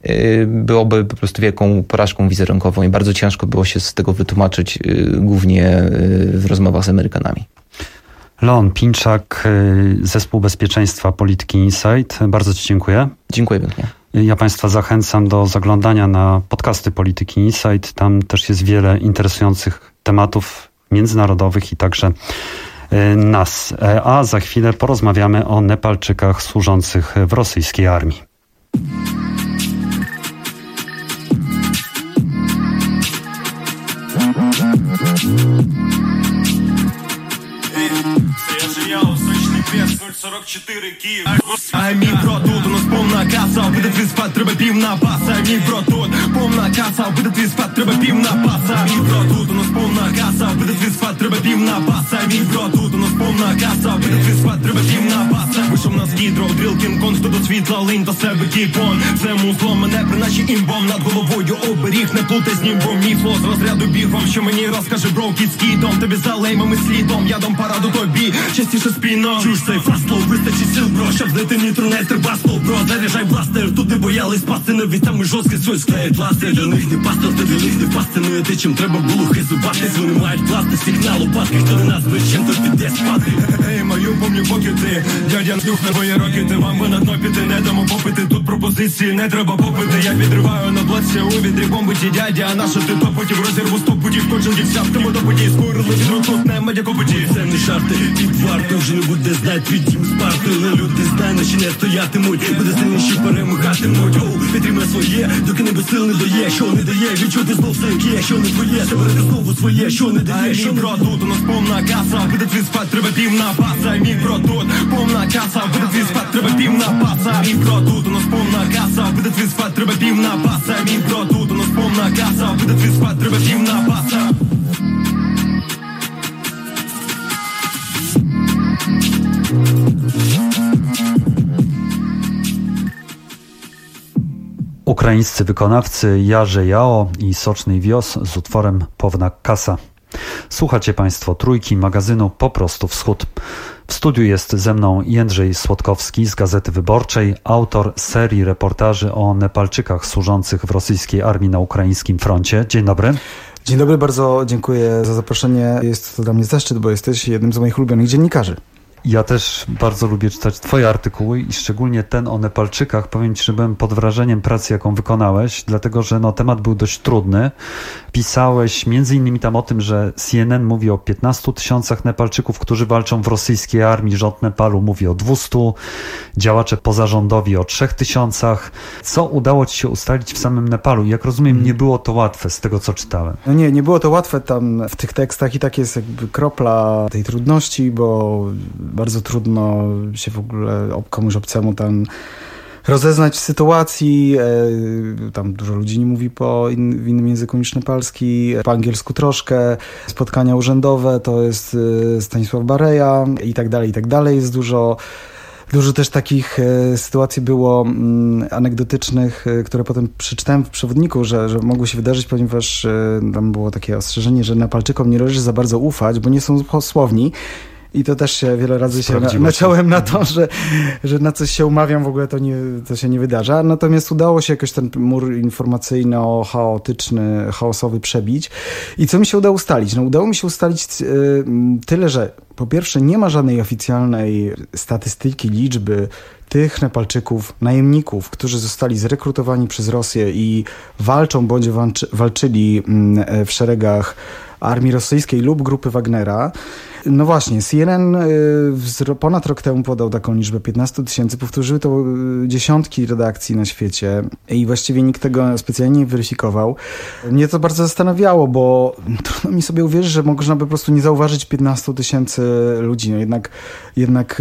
byłoby po prostu wielką porażką wizerunkową i bardzo ciężko było się z tego wytłumaczyć, głównie w rozmowach z Amerykanami. Leon Pinczak, Zespół Bezpieczeństwa Polityki Insight. Bardzo Ci dziękuję. Dziękuję pięknie. Ja Państwa zachęcam do zaglądania na podcasty Polityki Insight. Tam też jest wiele interesujących tematów międzynarodowych i także nas. A za chwilę porozmawiamy o Nepalczykach służących w rosyjskiej armii. сорок четыре Киев. Ай, мій бро, тут у нас повна каса, буде твій спад, треба пів на паса. Мій бро, тут повна каса, буде твій спад, треба пів на паса. Мій бро, тут у нас повна каса, буде твій спад, треба пів на паса. Мій бро, тут у нас повна каса, буде твій спад, треба пів на паса. Вийшов на скідро, дріл кінг-конг, хто до світла, линь до себе кіпон. Це музло мене приначе імбом, над головою оберіг, не плутай з німбом. Мій фло з розряду бігом, що мені розкаже бро, кіт скідом. Тобі за леймами слідом, я дам параду тобі, частіше спіном. Чуєш цей фаслоу, вистачить сил, бро, щоб знайти нейтрунець, треба стол, бро, заряджай бластер. Тут не боялись пасти, навіть там і жорстке сой склеють ласти. Для них не пастор, та для них не впасти, ну і те, чим треба було хизуватись. Вони мають пласти, сигнал у паски, хто не нас чим, то піде спати. Ей, мою помню, поки ти, дядя нюх на твої рокети, вам би на дно піти, не дамо попити, тут пропозиції не треба попити. Я підриваю на блоці у відрі бомби ті дядя, а наша ти топотів, розірву стоп путів, кожен дівчаткому до подій, скорили від рук, тут не медяко подій. Це не шарти, під вартою, вже не буде знать, твій тім з партою, але люди знай, наші не стоятимуть, буде сильніші перемагатимуть. Оу, підтримай своє, доки не безсил не дає, що не дає, відчути знов все як є, що не твоє, заберете знову своє, що не дає, що не бро, тут у нас повна каса, буде твій спад, треба пів на паса. Мій бро, тут повна каса, буде твій спад, треба пів на паса. Мій бро, тут у нас повна каса, буде твій спад, треба пів на паса. Мій бро, тут у нас повна каса, буде твій спад, треба пів на паса. Ukraińscy wykonawcy Jarze Jao i Soczny Wios z utworem Powna Kasa. Słuchacie Państwo Trójki magazynu Po prostu Wschód. W studiu jest ze mną Jędrzej Słodkowski z Gazety Wyborczej, autor serii reportaży o Nepalczykach służących w rosyjskiej armii na ukraińskim froncie. Dzień dobry. Dzień dobry, bardzo dziękuję za zaproszenie. Jest to dla mnie zaszczyt, bo jesteś jednym z moich ulubionych dziennikarzy. Ja też bardzo lubię czytać Twoje artykuły i szczególnie ten o Nepalczykach. Powiem Ci, że byłem pod wrażeniem pracy, jaką wykonałeś, dlatego że no, temat był dość trudny. Pisałeś między innymi tam o tym, że C N N mówi o piętnastu tysiącach Nepalczyków, którzy walczą w rosyjskiej armii. Rząd Nepalu mówi o dwustu, działacze pozarządowi o trzech tysiącach. Co udało Ci się ustalić w samym Nepalu? Jak rozumiem, nie było to łatwe z tego, co czytałem. No nie, nie było to łatwe tam w tych tekstach i tak jest jakby kropla tej trudności, bo bardzo trudno się w ogóle komuś obcemu tam rozeznać sytuacji. Tam dużo ludzi nie mówi po in, w innym języku niż nepalski, po angielsku troszkę. Spotkania urzędowe to jest Stanisław Bareja i tak dalej, i tak dalej. Jest dużo Dużo też takich e, sytuacji było m, anegdotycznych, e, które potem przeczytałem w przewodniku, że, że mogły się wydarzyć, ponieważ e, tam było takie ostrzeżenie, że Nepalczykom nie należy za bardzo ufać, bo nie są słowni. I to też się wiele razy się na, naciąłem na to, że, że na coś się umawiam, w ogóle to, nie, to się nie wydarza. Natomiast udało się jakoś ten mur informacyjno-chaotyczny, chaosowy przebić. I co mi się udało ustalić? No udało mi się ustalić y, tyle, że po pierwsze nie ma żadnej oficjalnej statystyki, liczby tych Nepalczyków, najemników, którzy zostali zrekrutowani przez Rosję i walczą bądź walczyli w szeregach armii rosyjskiej lub grupy Wagnera. No właśnie, C N N ponad rok temu podał taką liczbę piętnaście tysięcy, powtórzyły to dziesiątki redakcji na świecie i właściwie nikt tego specjalnie nie weryfikował. Mnie to bardzo zastanawiało, bo trudno mi sobie uwierzyć, że można by po prostu nie zauważyć piętnaście tysięcy ludzi. No jednak, jednak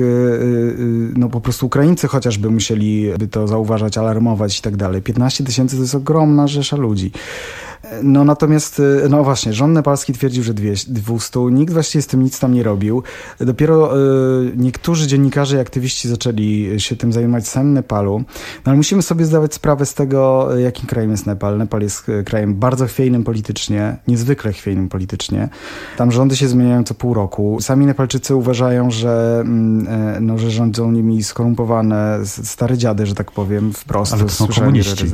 no po prostu Ukraińcy chociażby musieliby to zauważać, alarmować i tak dalej. piętnaście tysięcy to jest ogromna rzesza ludzi. No natomiast, no właśnie, rząd nepalski twierdził, że dwieście, dwieście, nikt właściwie z tym nic tam nie robił. Dopiero y, niektórzy dziennikarze i aktywiści zaczęli się tym zajmować w samym Nepalu. No ale musimy sobie zdawać sprawę z tego, jakim krajem jest Nepal. Nepal jest krajem bardzo chwiejnym politycznie, niezwykle chwiejnym politycznie. Tam rządy się zmieniają co pół roku. Sami Nepalczycy uważają, że, y, no, że rządzą nimi skorumpowane stare dziady, że tak powiem, wprost. Ale to są komuniści.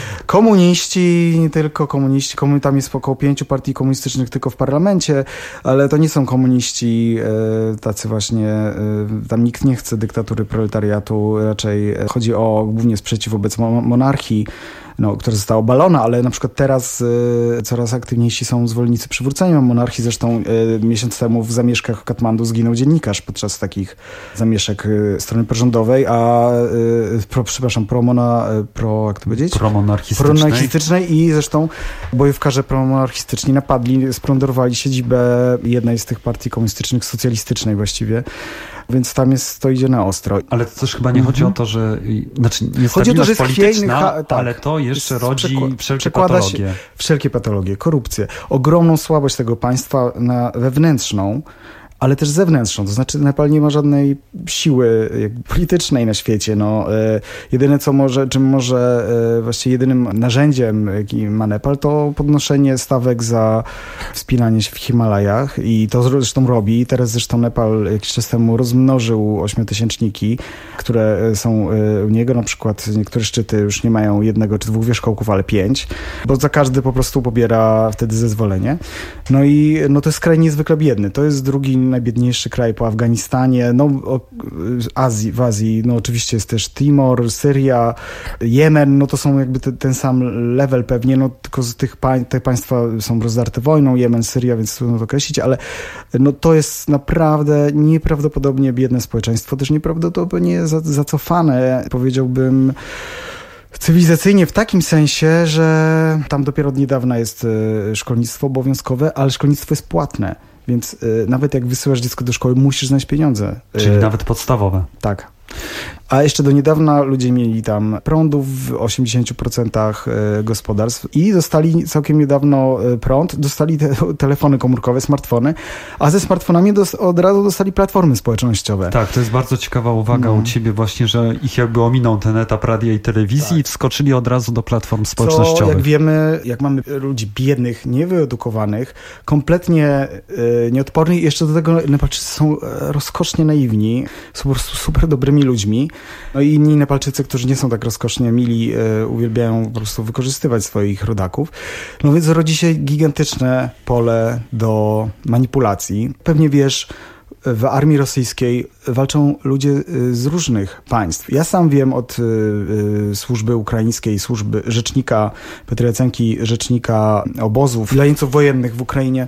Komuniści, nie tylko komuniści. Tam jest około pięciu partii komunistycznych tylko w parlamencie, ale to nie są komuniści e, tacy właśnie, e, tam nikt nie chce dyktatury proletariatu, raczej chodzi o głównie sprzeciw wobec monarchii, no, która została obalona, ale na przykład teraz y, coraz aktywniejsi są zwolennicy przywrócenia monarchii. Zresztą y, miesiąc temu w zamieszkach w Katmandu zginął dziennikarz podczas takich zamieszek y, strony porządowej, a y, pro, przepraszam, promona, y, pro, jak to powiedzieć? Promonarchistycznej. Promonarchistycznej i zresztą bojówkarze promonarchistyczni napadli, splądrowali siedzibę jednej z tych partii komunistycznych, socjalistycznej właściwie. Więc tam jest, to idzie na ostro. Ale to też chyba nie chodzi mm-hmm. o to, że znaczy nie chodzi o to, że jest polityczna, ha, tak, ale to jeszcze rodzi przekła- wszelkie patologie. Wszelkie patologie, korupcję, ogromną słabość tego państwa na wewnętrzną, ale też zewnętrzną. To znaczy Nepal nie ma żadnej siły politycznej na świecie. No, e, jedyne co może, czym może, e, właściwie jedynym narzędziem, jaki ma Nepal, to podnoszenie stawek za wspinanie się w Himalajach i to zresztą robi. Teraz zresztą Nepal jakiś czas temu rozmnożył ośmiotysięczniki, które są u niego. Na przykład niektóre szczyty już nie mają jednego czy dwóch wierzchołków, ale pięć, bo za każdy po prostu pobiera wtedy zezwolenie. No i no to jest kraj niezwykle biedny. To jest drugi najbiedniejszy kraj po Afganistanie, no o, Azji, w Azji, no oczywiście jest też Timor, Syria, Jemen, no to są jakby te, ten sam level pewnie, no tylko z tych pań, te państwa są rozdarte wojną, Jemen, Syria, więc trudno to określić, ale no to jest naprawdę nieprawdopodobnie biedne społeczeństwo, też nieprawdopodobnie zacofane, powiedziałbym, cywilizacyjnie w takim sensie, że tam dopiero od niedawna jest szkolnictwo obowiązkowe, ale szkolnictwo jest płatne. Więc y, nawet jak wysyłasz dziecko do szkoły, musisz znaleźć pieniądze. Czyli y, nawet podstawowe. Tak. A jeszcze do niedawna ludzie mieli tam prądu w osiemdziesięciu procentach gospodarstw i dostali całkiem niedawno prąd, dostali te telefony komórkowe, smartfony, a ze smartfonami dos- od razu dostali platformy społecznościowe. Tak, to jest bardzo ciekawa uwaga no. u ciebie właśnie, że ich jakby ominął ten etap radia i telewizji tak. i wskoczyli od razu do platform społecznościowych. Co, jak wiemy, jak mamy ludzi biednych, niewyedukowanych, kompletnie y, nieodpornych i jeszcze do tego Nepalczycy są rozkosznie naiwni, są po prostu super dobrymi ludźmi. No i inni Nepalczycy, którzy nie są tak rozkosznie mili, e, uwielbiają po prostu wykorzystywać swoich rodaków. No więc rodzi się gigantyczne pole do manipulacji. Pewnie wiesz, w armii rosyjskiej walczą ludzie z różnych państw. Ja sam wiem od y, y, służby ukraińskiej, służby rzecznika Petra Jacenki, rzecznika obozów dla jeńców wojennych w Ukrainie,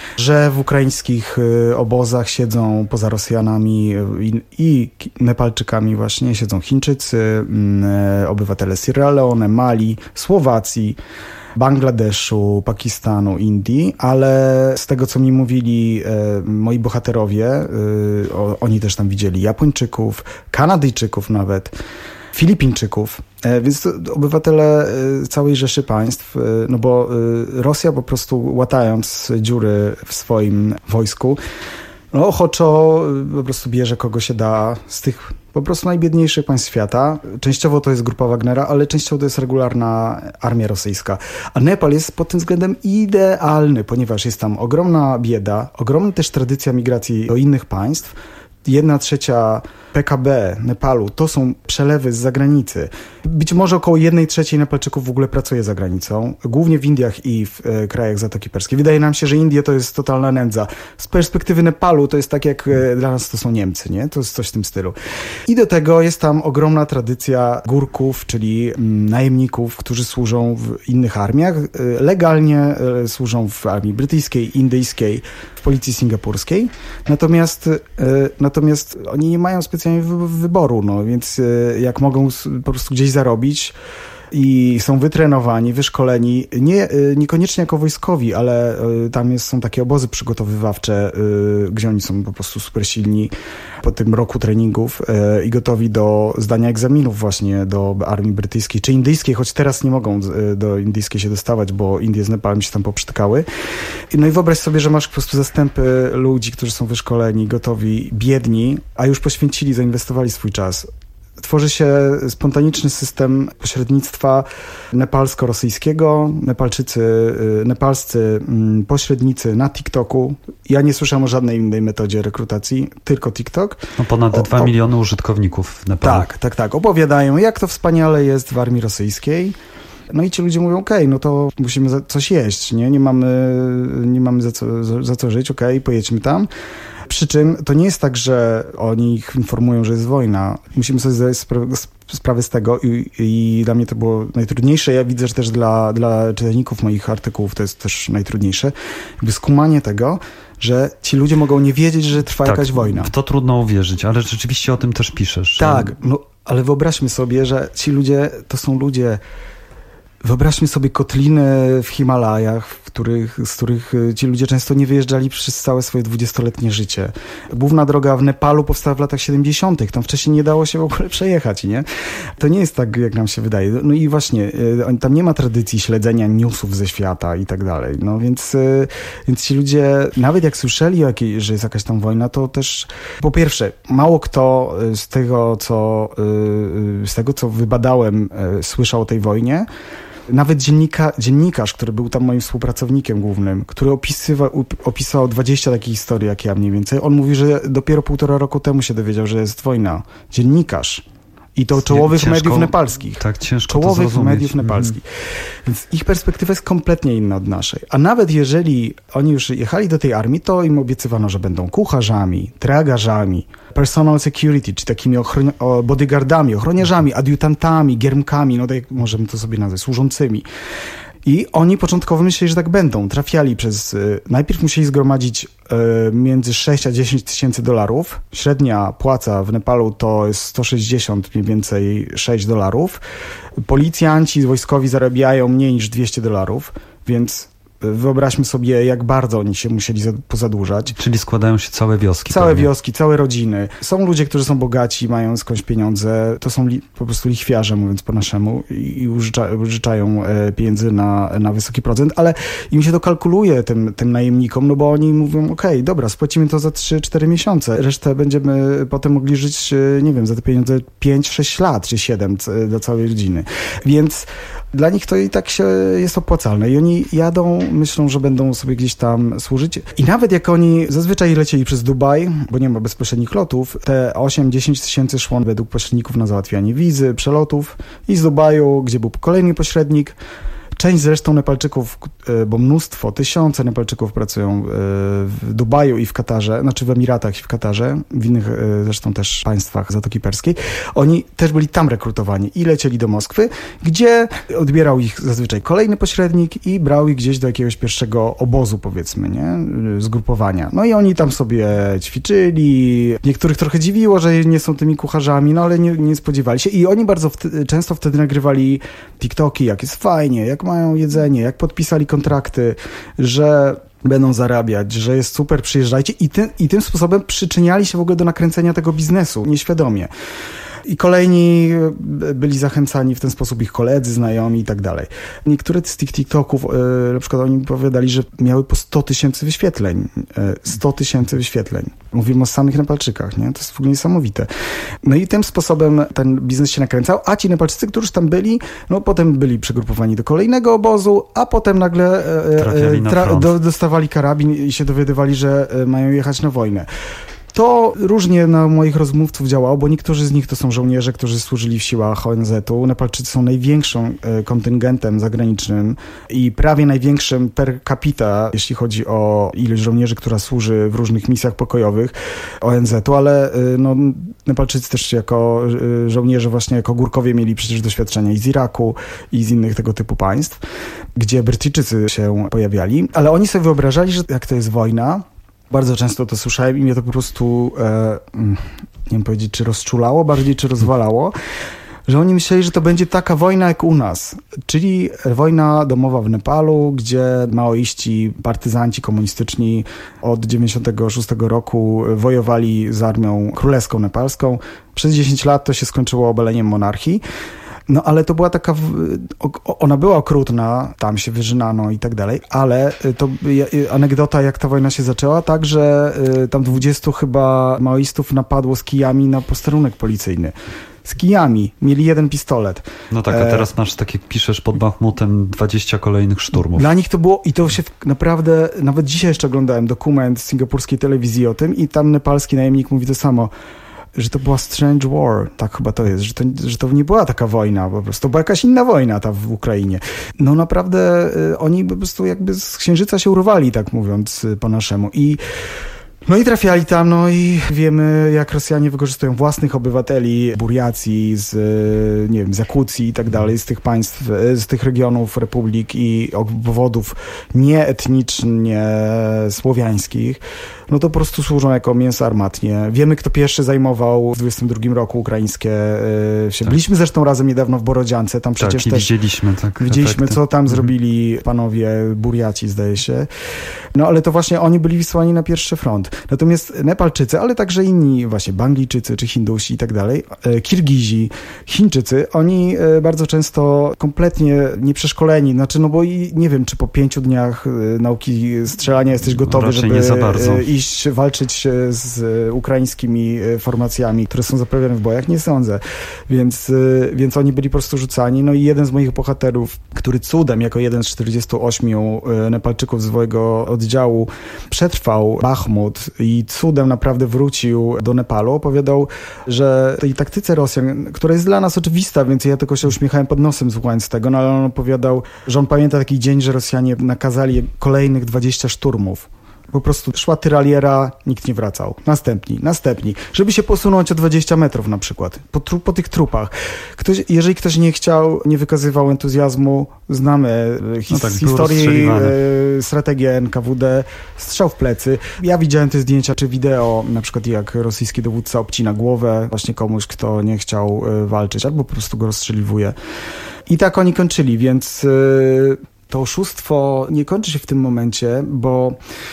że w ukraińskich obozach siedzą poza Rosjanami i, i Nepalczykami właśnie, siedzą Chińczycy, obywatele Sierra Leone, Mali, Słowacji, Bangladeszu, Pakistanu, Indii, ale z tego, co mi mówili e, moi bohaterowie, e, o, oni też tam widzieli Japończyków, Kanadyjczyków nawet. Filipińczyków, więc to obywatele całej rzeszy państw, no bo Rosja po prostu łatając dziury w swoim wojsku, no ochoczo po prostu bierze kogo się da z tych po prostu najbiedniejszych państw świata. Częściowo to jest grupa Wagnera, ale częściowo to jest regularna armia rosyjska. A Nepal jest pod tym względem idealny, ponieważ jest tam ogromna bieda, ogromna też tradycja migracji do innych państw. Jedna trzecia P K B Nepalu to są przelewy z zagranicy. Być może około jednej trzeciej Nepalczyków w ogóle pracuje za granicą, głównie w Indiach i w e, krajach Zatoki Perskiej. Wydaje nam się, że Indie to jest totalna nędza. Z perspektywy Nepalu to jest tak jak e, dla nas to są Niemcy, nie? To jest coś w tym stylu. I do tego jest tam ogromna tradycja górków, czyli mm, najemników, którzy służą w innych armiach. E, legalnie e, służą w armii brytyjskiej, indyjskiej, w policji singapurskiej. Natomiast, e, natomiast oni nie mają specjalnie wyboru, no więc jak mogą po prostu gdzieś zarobić i są wytrenowani, wyszkoleni, nie, niekoniecznie jako wojskowi, ale tam jest, są takie obozy przygotowywawcze, gdzie oni są po prostu super silni po tym roku treningów i gotowi do zdania egzaminów właśnie do armii brytyjskiej czy indyjskiej, choć teraz nie mogą do indyjskiej się dostawać, bo Indie z Nepalem się tam poprzytykały. No i wyobraź sobie, że masz po prostu zastępy ludzi, którzy są wyszkoleni, gotowi, biedni, a już poświęcili, zainwestowali swój czas. Tworzy się spontaniczny system pośrednictwa nepalsko-rosyjskiego. Nepalczycy, nepalscy pośrednicy na TikToku. Ja nie słyszałem o żadnej innej metodzie rekrutacji, tylko TikTok. No ponad o, dwa o... miliony użytkowników w Nepalu. Tak, tak, tak. Opowiadają, jak to wspaniale jest w armii rosyjskiej. No i ci ludzie mówią, okej, okay, no to musimy coś jeść, nie? Nie mamy, nie mamy za co, za, za co żyć, okej, okay, pojedźmy tam. Przy czym to nie jest tak, że oni ich informują, że jest wojna. Musimy sobie zdać sprawę z tego i, i dla mnie to było najtrudniejsze. Ja widzę, że też dla, dla czytelników moich artykułów to jest też najtrudniejsze. Jakby skumanie tego, że ci ludzie mogą nie wiedzieć, że trwa tak, jakaś wojna. W to trudno uwierzyć, ale rzeczywiście o tym też piszesz. Tak, no ale wyobraźmy sobie, że ci ludzie to są ludzie. Wyobraźmy sobie kotliny w Himalajach, w których, z których ci ludzie często nie wyjeżdżali przez całe swoje dwudziestoletnie życie. Główna droga w Nepalu powstała w latach siedemdziesiątych. Tam wcześniej nie dało się w ogóle przejechać, nie? To nie jest tak, jak nam się wydaje. No i właśnie, tam nie ma tradycji śledzenia newsów ze świata i tak dalej. No więc, więc ci ludzie, nawet jak słyszeli, jakiej, że jest jakaś tam wojna, to też po pierwsze, mało kto z tego, co, z tego, co wybadałem, słyszał o tej wojnie. Nawet dziennika, dziennikarz, który był tam moim współpracownikiem głównym, który opisywał, opisał dwadzieścia takich historii, jak ja mniej więcej, on mówi, że dopiero półtora roku temu się dowiedział, że jest wojna. Dziennikarz. I to czołowych ciężko, mediów nepalskich. Tak, ciężko Czołowych to mediów nepalskich. Mm-hmm. Więc ich perspektywa jest kompletnie inna od naszej. A nawet jeżeli oni już jechali do tej armii, to im obiecywano, że będą kucharzami, tragarzami, personal security, czy takimi ochron- bodyguardami, ochroniarzami, adiutantami, giermkami, no tak możemy to sobie nazwać, służącymi. I oni początkowo myśleli, że tak będą. Trafiali przez... Y, najpierw musieli zgromadzić y, między sześć a dziesięć tysięcy dolarów. Średnia płaca w Nepalu to jest sto sześćdziesiąt, mniej więcej sześć dolarów. Policjanci wojskowi zarabiają mniej niż dwieście dolarów, więc... Wyobraźmy sobie, jak bardzo oni się musieli pozadłużać. Czyli składają się całe wioski. Całe pewnie. wioski, całe rodziny. Są ludzie, którzy są bogaci, mają skądś pieniądze. To są li, po prostu lichwiarze, mówiąc po naszemu, i, i użycza, użyczają e, pieniędzy na, na wysoki procent, ale im się to kalkuluje, tym, tym najemnikom, no bo oni mówią, okej, okay, dobra, spłacimy to za trzy cztery miesiące. Resztę będziemy potem mogli żyć, nie wiem, za te pieniądze pięć sześć lat, czy siedem dla całej rodziny. Więc dla nich to i tak się jest opłacalne i oni jadą, myślą, że będą sobie gdzieś tam służyć. I nawet jak oni zazwyczaj lecieli przez Dubaj, bo nie ma bezpośrednich lotów, te osiem dziesięć tysięcy szło według pośredników na załatwianie wizy, przelotów i z Dubaju, gdzie był kolejny pośrednik. Część zresztą Nepalczyków, bo mnóstwo, tysiące Nepalczyków pracują w Dubaju i w Katarze, znaczy w Emiratach i w Katarze, w innych zresztą też państwach Zatoki Perskiej. Oni też byli tam rekrutowani i lecieli do Moskwy, gdzie odbierał ich zazwyczaj kolejny pośrednik i brał ich gdzieś do jakiegoś pierwszego obozu, powiedzmy, nie? Zgrupowania. No i oni tam sobie ćwiczyli. Niektórych trochę dziwiło, że nie są tymi kucharzami, no ale nie, nie spodziewali się. I oni bardzo wtedy, często wtedy nagrywali TikToki, jak jest fajnie, jak mają jedzenie, jak podpisali kontrakty, że będą zarabiać, że jest super, przyjeżdżajcie i, ty, i tym sposobem przyczyniali się w ogóle do nakręcenia tego biznesu, nieświadomie. I kolejni byli zachęcani w ten sposób, ich koledzy, znajomi i tak dalej. Niektóre z tych TikToków, na przykład oni powiadali, że miały po sto tysięcy wyświetleń. sto tysięcy wyświetleń. Mówimy o samych Nepalczykach, nie? To jest w ogóle niesamowite. No i tym sposobem ten biznes się nakręcał, a ci Nepalczycy, którzy tam byli, no potem byli przegrupowani do kolejnego obozu, a potem nagle tra- do, dostawali karabin i się dowiadywali, że mają jechać na wojnę. To różnie na moich rozmówców działało, bo niektórzy z nich to są żołnierze, którzy służyli w siłach O N Z-u. Nepalczycy są największym kontyngentem zagranicznym i prawie największym per capita, jeśli chodzi o ilość żołnierzy, która służy w różnych misjach pokojowych O N Z-u, ale no, Nepalczycy też jako żołnierze, właśnie jako górkowie mieli przecież doświadczenia i z Iraku, i z innych tego typu państw, gdzie Brytyjczycy się pojawiali, ale oni sobie wyobrażali, że jak to jest wojna, bardzo często to słyszałem i mnie to po prostu, e, nie wiem powiedzieć, czy rozczulało, bardziej czy rozwalało, że oni myśleli, że to będzie taka wojna jak u nas, czyli wojna domowa w Nepalu, gdzie maoiści, partyzanci komunistyczni od dziewięćdziesiątego szóstego roku wojowali z armią królewską nepalską. Przez dziesięć lat to się skończyło obaleniem monarchii. No ale to była taka, ona była okrutna, tam się wyżynano i tak dalej, ale to anegdota, jak ta wojna się zaczęła, tak, że tam dwudziestu chyba maoistów napadło z kijami na posterunek policyjny. Z kijami. Mieli jeden pistolet. No tak, a teraz masz, tak jak piszesz pod Bachmutem, dwadzieścia kolejnych szturmów. Dla nich to było, i to się naprawdę, nawet dzisiaj jeszcze oglądałem dokument z singapurskiej telewizji o tym i tam nepalski najemnik mówi to samo, że to była strange war, tak chyba to jest, że to, że to nie była taka wojna po prostu, to była jakaś inna wojna ta w Ukrainie. No naprawdę y, oni po prostu jakby z księżyca się urwali, tak mówiąc y, po naszemu. I no i trafiali tam, no i wiemy, jak Rosjanie wykorzystują własnych obywateli Buriacji, z, nie wiem, z Jakucji i tak dalej, z tych państw, z tych regionów, republik i obwodów nieetnicznie słowiańskich, no to po prostu służą jako mięso armatnie. Wiemy, kto pierwszy zajmował w dwudziestym drugim roku ukraińskie wsie. Tak. Byliśmy zresztą razem niedawno w Borodziance, tam przecież tak, też widzieliśmy, tak, widzieliśmy efekty. co tam mhm. zrobili panowie Buriaci, zdaje się. No ale to właśnie oni byli wysłani na pierwszy front. Natomiast Nepalczycy, ale także inni właśnie Banglijczycy czy Hindusi i tak dalej, Kirgizi, Chińczycy, oni bardzo często kompletnie nieprzeszkoleni, znaczy no bo i nie wiem, czy po pięciu dniach nauki strzelania jesteś gotowy, Raczej żeby nie za bardzo. iść walczyć z ukraińskimi formacjami, które są zaprawione w bojach, nie sądzę. Więc, więc oni byli po prostu rzucani. No i jeden z moich bohaterów, który cudem jako jeden z czterdziestu ośmiu Nepalczyków z swojego oddziału przetrwał Bachmut i cudem naprawdę wrócił do Nepalu, opowiadał, że tej taktyce Rosjan, która jest dla nas oczywista, więc ja tylko się uśmiechałem pod nosem słuchając tego, no ale on opowiadał, że on pamięta taki dzień, że Rosjanie nakazali kolejnych dwadzieścia szturmów. Po prostu szła tyraliera, nikt nie wracał. Następni, następni. Żeby się posunąć o dwadzieścia metrów na przykład. Po, tru, po tych trupach. Ktoś, jeżeli ktoś nie chciał, nie wykazywał entuzjazmu, znamy his, no tak, historii, e, strategię N K W D, strzał w plecy. Ja widziałem te zdjęcia czy wideo, na przykład jak rosyjski dowódca obcina głowę właśnie komuś, kto nie chciał e, walczyć, albo po prostu go rozstrzeliwuje. I tak oni kończyli, więc e, to oszustwo nie kończy się w tym momencie, bo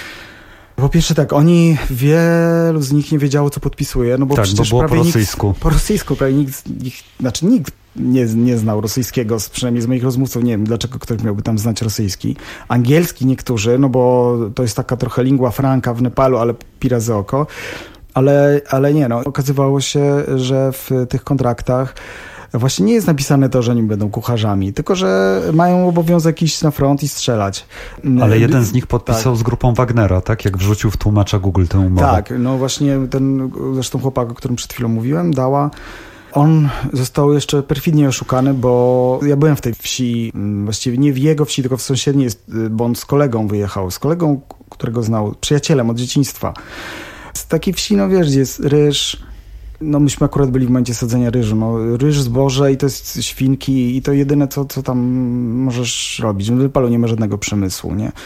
po pierwsze tak, oni, wielu z nich nie wiedziało, co podpisuje, no bo tak, przecież bo było prawie po rosyjsku. Nikt, po rosyjsku prawie nikt, ich, znaczy nikt nie, nie znał rosyjskiego, przynajmniej z moich rozmówców, nie wiem, dlaczego ktoś miałby tam znać rosyjski. Angielski niektórzy, no bo to jest taka trochę lingua franca w Nepalu, ale pira za oko, ale, ale nie, no, okazywało się, że w tych kontraktach właśnie nie jest napisane to, że oni będą kucharzami, tylko że mają obowiązek iść na front i strzelać. Ale jeden z nich podpisał tak. z grupą Wagnera, tak? Jak wrzucił w tłumacza Google tę umowę. Tak, no właśnie ten, zresztą chłopak, o którym przed chwilą mówiłem, Dała, on został jeszcze perfidnie oszukany, bo ja byłem w tej wsi, właściwie nie w jego wsi, tylko w sąsiedniej, bo on z kolegą wyjechał, z kolegą, którego znał, przyjacielem od dzieciństwa. Z takiej wsi, no wiesz, gdzie jest ryż. No myśmy akurat byli w momencie sadzenia ryżu. No, ryż, zboże i to jest świnki i to jedyne, co, co tam możesz robić. W Nepalu nie ma żadnego przemysłu, nie?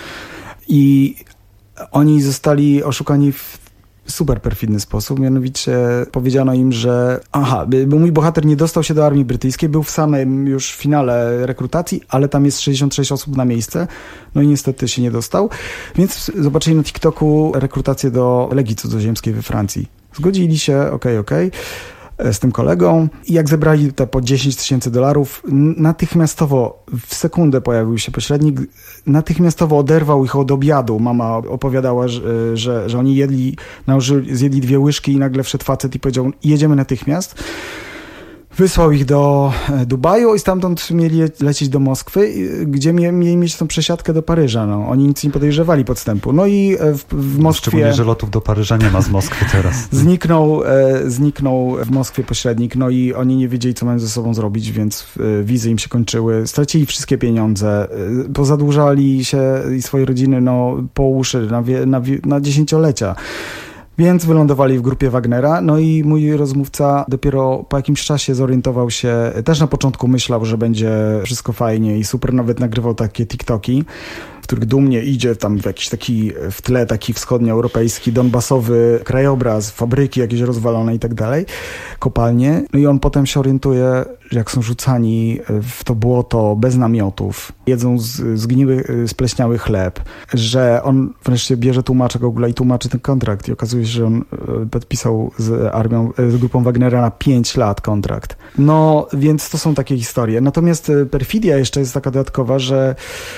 I oni zostali oszukani w super perfidny sposób, mianowicie powiedziano im, że aha, bo mój bohater nie dostał się do armii brytyjskiej, był w samym już finale rekrutacji, ale tam jest sześćdziesiąt sześć osób na miejsce, no i niestety się nie dostał, więc zobaczyli na TikToku rekrutację do Legii Cudzoziemskiej we Francji. Zgodzili się, okej, okay, okej. Okay. z tym kolegą i jak zebrali te po dziesięć tysięcy dolarów, natychmiastowo w sekundę pojawił się pośrednik, natychmiastowo oderwał ich od obiadu. Mama opowiadała, że, że, że oni jedli, nałożyli, zjedli dwie łyżki i nagle wszedł facet i powiedział, jedziemy natychmiast. Wysłał ich do Dubaju i stamtąd mieli lecieć do Moskwy, gdzie mieli mieć tą przesiadkę do Paryża. No. Oni nic nie podejrzewali podstępu. No i w, w Moskwie... Szczególnie, że lotów do Paryża nie ma z Moskwy teraz. Zniknął, e, zniknął w Moskwie pośrednik, no i oni nie wiedzieli, co mają ze sobą zrobić, więc e, wizy im się kończyły. Stracili wszystkie pieniądze, e, pozadłużali się i swoje rodziny no, po uszy na, wie, na, na dziesięciolecia. Więc wylądowali w grupie Wagnera, no i mój rozmówca dopiero po jakimś czasie zorientował się, też na początku myślał, że będzie wszystko fajnie i super, nawet nagrywał takie TikToki, w których dumnie idzie tam w jakiś taki, w tle taki wschodnioeuropejski, donbasowy krajobraz, fabryki jakieś rozwalone i tak dalej, kopalnie. No i on potem się orientuje, jak są rzucani w to błoto bez namiotów, jedzą z, zgniły, spleśniały chleb, że on wreszcie bierze tłumacza Google'a i tłumaczy ten kontrakt i okazuje się, że on podpisał z armią, z grupą Wagnera na pięć lat kontrakt. No, więc to są takie historie. Natomiast perfidia jeszcze jest taka dodatkowa, że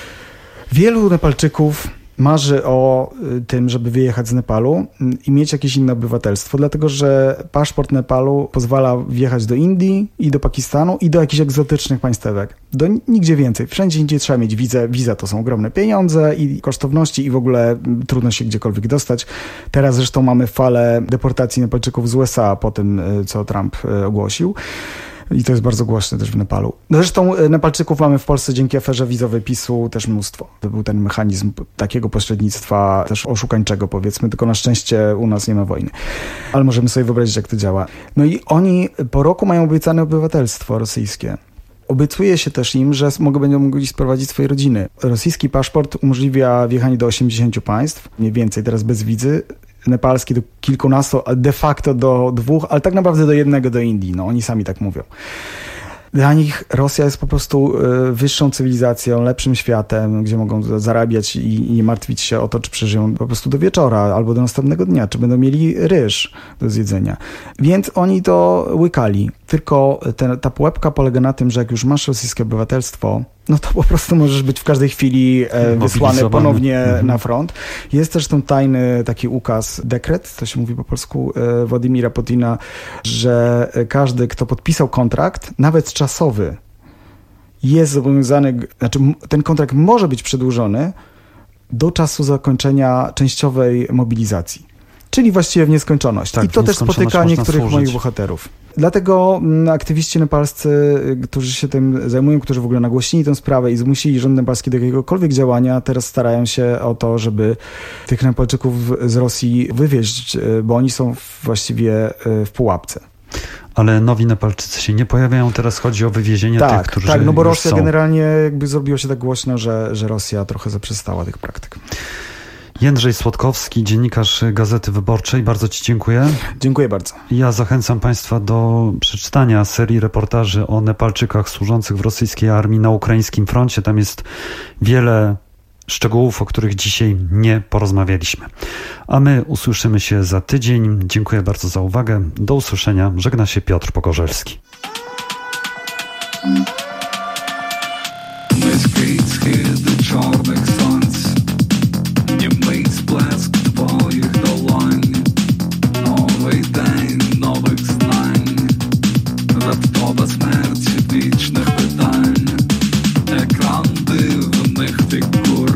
wielu Nepalczyków marzy o tym, żeby wyjechać z Nepalu i mieć jakieś inne obywatelstwo, dlatego że paszport Nepalu pozwala wjechać do Indii i do Pakistanu i do jakichś egzotycznych państwek. Do nigdzie więcej. Wszędzie indziej trzeba mieć wizę. Wiza to są ogromne pieniądze i kosztowności i w ogóle trudno się gdziekolwiek dostać. Teraz zresztą mamy falę deportacji Nepalczyków z U S A po tym, co Trump ogłosił. I to jest bardzo głośne też w Nepalu. Zresztą Nepalczyków mamy w Polsce dzięki aferze wizowej PiSu też mnóstwo. To był ten mechanizm takiego pośrednictwa też oszukańczego, powiedzmy, tylko na szczęście u nas nie ma wojny. Ale możemy sobie wyobrazić, jak to działa. No i oni po roku mają obiecane obywatelstwo rosyjskie. Obiecuje się też im, że mogą, będą mogli sprowadzić swoje rodziny. Rosyjski paszport umożliwia wjechanie do osiemdziesięciu państw, mniej więcej teraz bez wizy. Nepalski do kilkunastu, a de facto do dwóch, ale tak naprawdę do jednego, do Indii. No, oni sami tak mówią. Dla nich Rosja jest po prostu y, wyższą cywilizacją, lepszym światem, gdzie mogą zarabiać i, i nie martwić się o to, czy przeżyją po prostu do wieczora albo do następnego dnia, czy będą mieli ryż do zjedzenia. Więc oni to łykali. Tylko te, ta pułapka polega na tym, że jak już masz rosyjskie obywatelstwo, no to po prostu możesz być w każdej chwili e, wysłany ponownie mhm. na front. Jest też ten tajny taki ukaz, dekret, to się mówi po polsku, e, Władimira Putina, że każdy, kto podpisał kontrakt, nawet czasowy, jest zobowiązany, znaczy ten kontrakt może być przedłużony do czasu zakończenia częściowej mobilizacji. Czyli właściwie w nieskończoność. Tak, I to też spotyka niektórych służyć. moich bohaterów. Dlatego aktywiści nepalscy, którzy się tym zajmują, którzy w ogóle nagłośnili tę sprawę i zmusili rząd nepalski do jakiegokolwiek działania, teraz starają się o to, żeby tych Nepalczyków z Rosji wywieźć, bo oni są właściwie w pułapce. Ale nowi Nepalczycy się nie pojawiają, teraz chodzi o wywiezienie tak, tych, którzy Tak, no bo Rosja są. generalnie jakby zrobiło się tak głośno, że, że Rosja trochę zaprzestała tych praktyk. Jędrzej Słodkowski, dziennikarz Gazety Wyborczej. Bardzo Ci dziękuję. Dziękuję bardzo. Ja zachęcam Państwa do przeczytania serii reportaży o Nepalczykach służących w rosyjskiej armii na ukraińskim froncie. Tam jest wiele szczegółów, o których dzisiaj nie porozmawialiśmy. A my usłyszymy się za tydzień. Dziękuję bardzo za uwagę. Do usłyszenia. Żegna się Piotr Pogorzelski. Німий сплеск твоїх долонь, новий день нових знань, раптова смерть вічних питань, екран дивних фігур,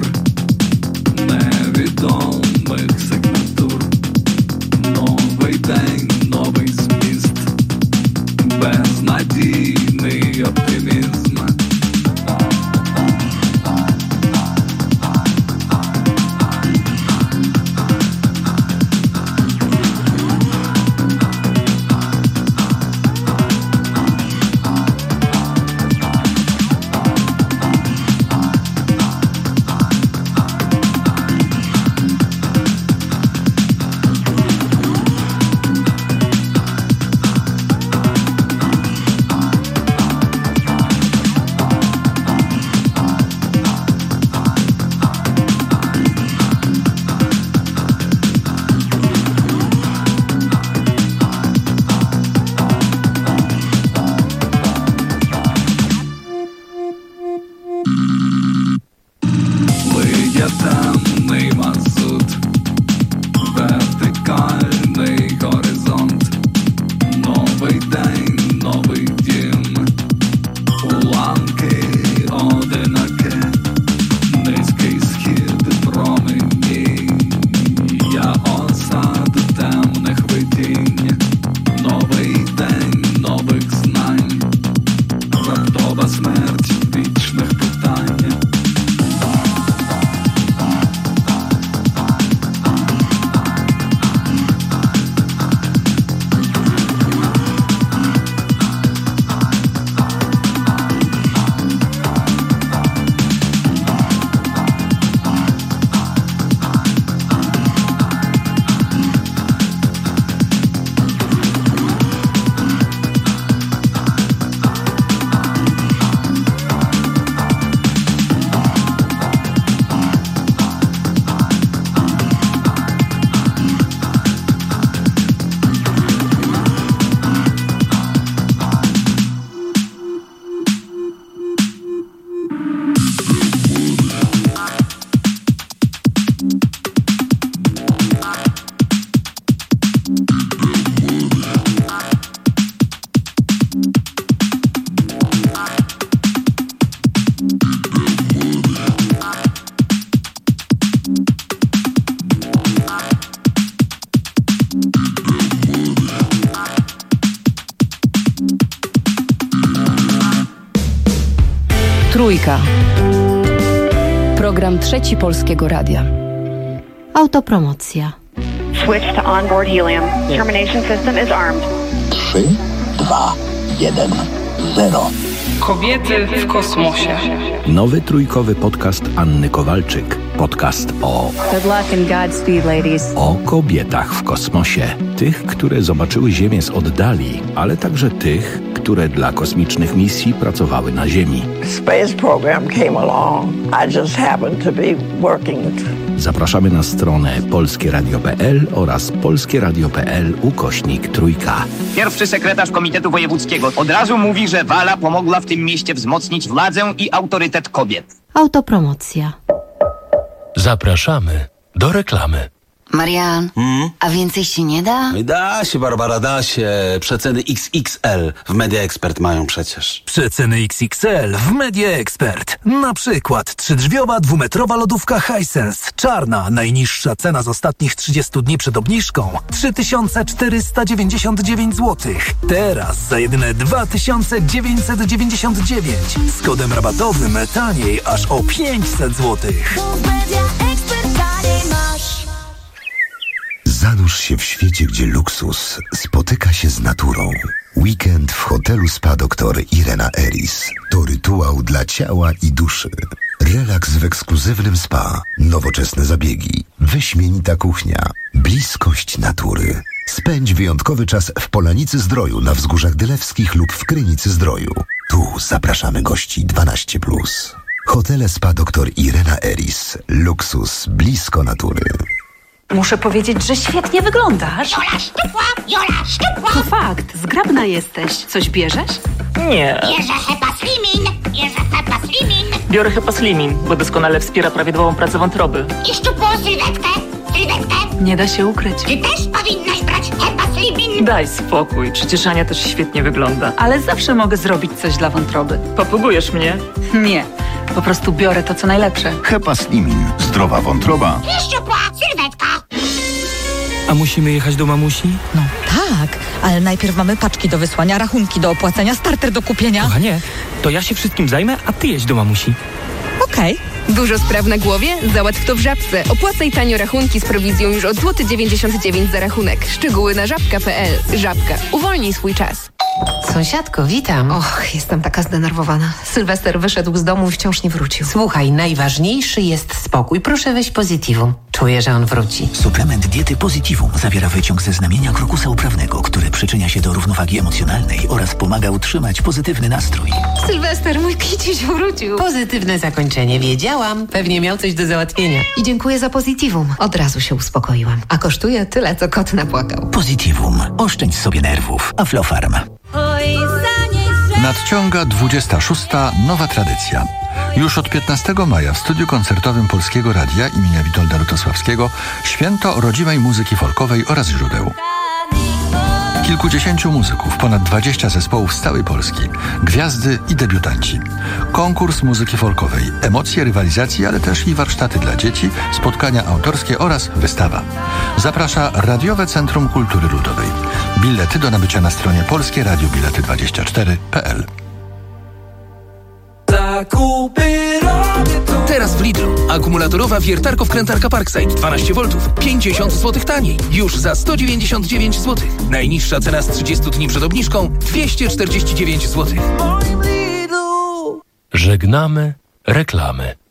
невідомих сигнатур, новий день, новий зміст, безнадійний оптимізм. Trójka. Program Trzeci Polskiego Radia. Autopromocja. Switch to onboard helium. Termination system is armed. trzy, dwa, jeden, zero. Kobiety w kosmosie. Nowy trójkowy podcast Anny Kowalczyk. Podcast o... Good luck and Godspeed, ladies. O kobietach w kosmosie. Tych, które zobaczyły Ziemię z oddali, ale także tych, które dla kosmicznych misji pracowały na Ziemi. Space program came along. I just happened to be working. Zapraszamy na stronę polskie radio kropka p l oraz polskie radio kropka p l ukośnik trójka. Pierwszy sekretarz Komitetu Wojewódzkiego od razu mówi, że Wala pomogła w tym mieście wzmocnić władzę i autorytet kobiet. Autopromocja. Zapraszamy do reklamy. Marian, hmm? a więcej się nie da? Da się, Barbara, da się. Przeceny X X L w Media Expert mają przecież. Przeceny X X L w Media Expert. Na przykład trzydrzwiowa dwumetrowa lodówka Hisense. Czarna, najniższa cena z ostatnich trzydziestu dni przed obniżką. trzy tysiące czterysta dziewięćdziesiąt dziewięć złotych. Teraz za jedyne dwa tysiące dziewięćset dziewięćdziesiąt dziewięć. Z kodem rabatowym taniej aż o pięćset złotych. Zanurz się w świecie, gdzie luksus spotyka się z naturą. Weekend w hotelu Spa doktor Irena Eris to rytuał dla ciała i duszy. Relaks w ekskluzywnym spa, nowoczesne zabiegi, wyśmienita kuchnia, bliskość natury. Spędź wyjątkowy czas w Polanicy Zdroju na Wzgórzach Dylewskich lub w Krynicy Zdroju. Tu zapraszamy gości dwanaście plus. Hotele Spa doktor Irena Eris. Luksus blisko natury. Muszę powiedzieć, że świetnie wyglądasz. Jola szczupła, Jola szczupła. To fakt, zgrabna jesteś. Coś bierzesz? Nie. Bierze Hepa Slimin, bierze Hepa Slimin. Biorę Hepa Slimin, bo doskonale wspiera prawidłową pracę wątroby. I szczupłą sylwetkę, sylwetkę. Nie da się ukryć. Ty też powinnaś brać Hepa Slimin. Daj spokój, przecież Ania też świetnie wygląda. Ale zawsze mogę zrobić coś dla wątroby. Papugujesz mnie? Nie, po prostu biorę to, co najlepsze. Hepa Slimin. Zdrowa wątroba. I szczupła sylwetka. A musimy jechać do mamusi? No tak, ale najpierw mamy paczki do wysłania, rachunki do opłacenia, starter do kupienia. Kochanie, to ja się wszystkim zajmę, a ty jedź do mamusi. Okej. Okay. Dużo spraw na głowie? Załatw to w Żabce. Opłacaj tanio rachunki z prowizją już od złoty dziewięćdziesiąt dziewięć za rachunek. Szczegóły na żabka kropka p l. Żabka. Uwolnij swój czas. Sąsiadko, witam. Och, jestem taka zdenerwowana. Sylwester wyszedł z domu i wciąż nie wrócił. Słuchaj, najważniejszy jest spokój. Proszę weź Positivum. Czuję, że on wróci. Suplement diety Positivum zawiera wyciąg ze znamienia krokusa uprawnego, który przyczynia się do równowagi emocjonalnej oraz pomaga utrzymać pozytywny nastrój. Sylwester, mój kiciuś wrócił. Pozytywne zakończenie. Wiedziałam. Pewnie miał coś do załatwienia. I dziękuję za Positivum. Od razu się uspokoiłam. A kosztuje tyle, co kot napłakał. Positivum. Oszczędź sobie nerwów. Aflofarm. Nadciąga dwudziesta szósta nowa tradycja. Już od piętnastego maja w studiu koncertowym Polskiego Radia imienia Witolda Lutosławskiego święto rodzimej muzyki folkowej oraz źródeł. Kilkudziesięciu muzyków, ponad dwadzieścia zespołów z całej Polski, gwiazdy i debiutanci. Konkurs muzyki folkowej, emocje rywalizacji, ale też i warsztaty dla dzieci, spotkania autorskie oraz wystawa. Zaprasza Radiowe Centrum Kultury Ludowej. Bilety do nabycia na stronie polskie radio bilety dwadzieścia cztery kropka p l. Teraz w Lidlu. Akumulatorowa wiertarko-wkrętarka Parkside dwanaście woltów. pięćdziesiąt złotych taniej. Już za sto dziewięćdziesiąt dziewięć złotych. Najniższa cena z trzydziestu dni przed obniżką dwieście czterdzieści dziewięć złotych. Żegnamy reklamy.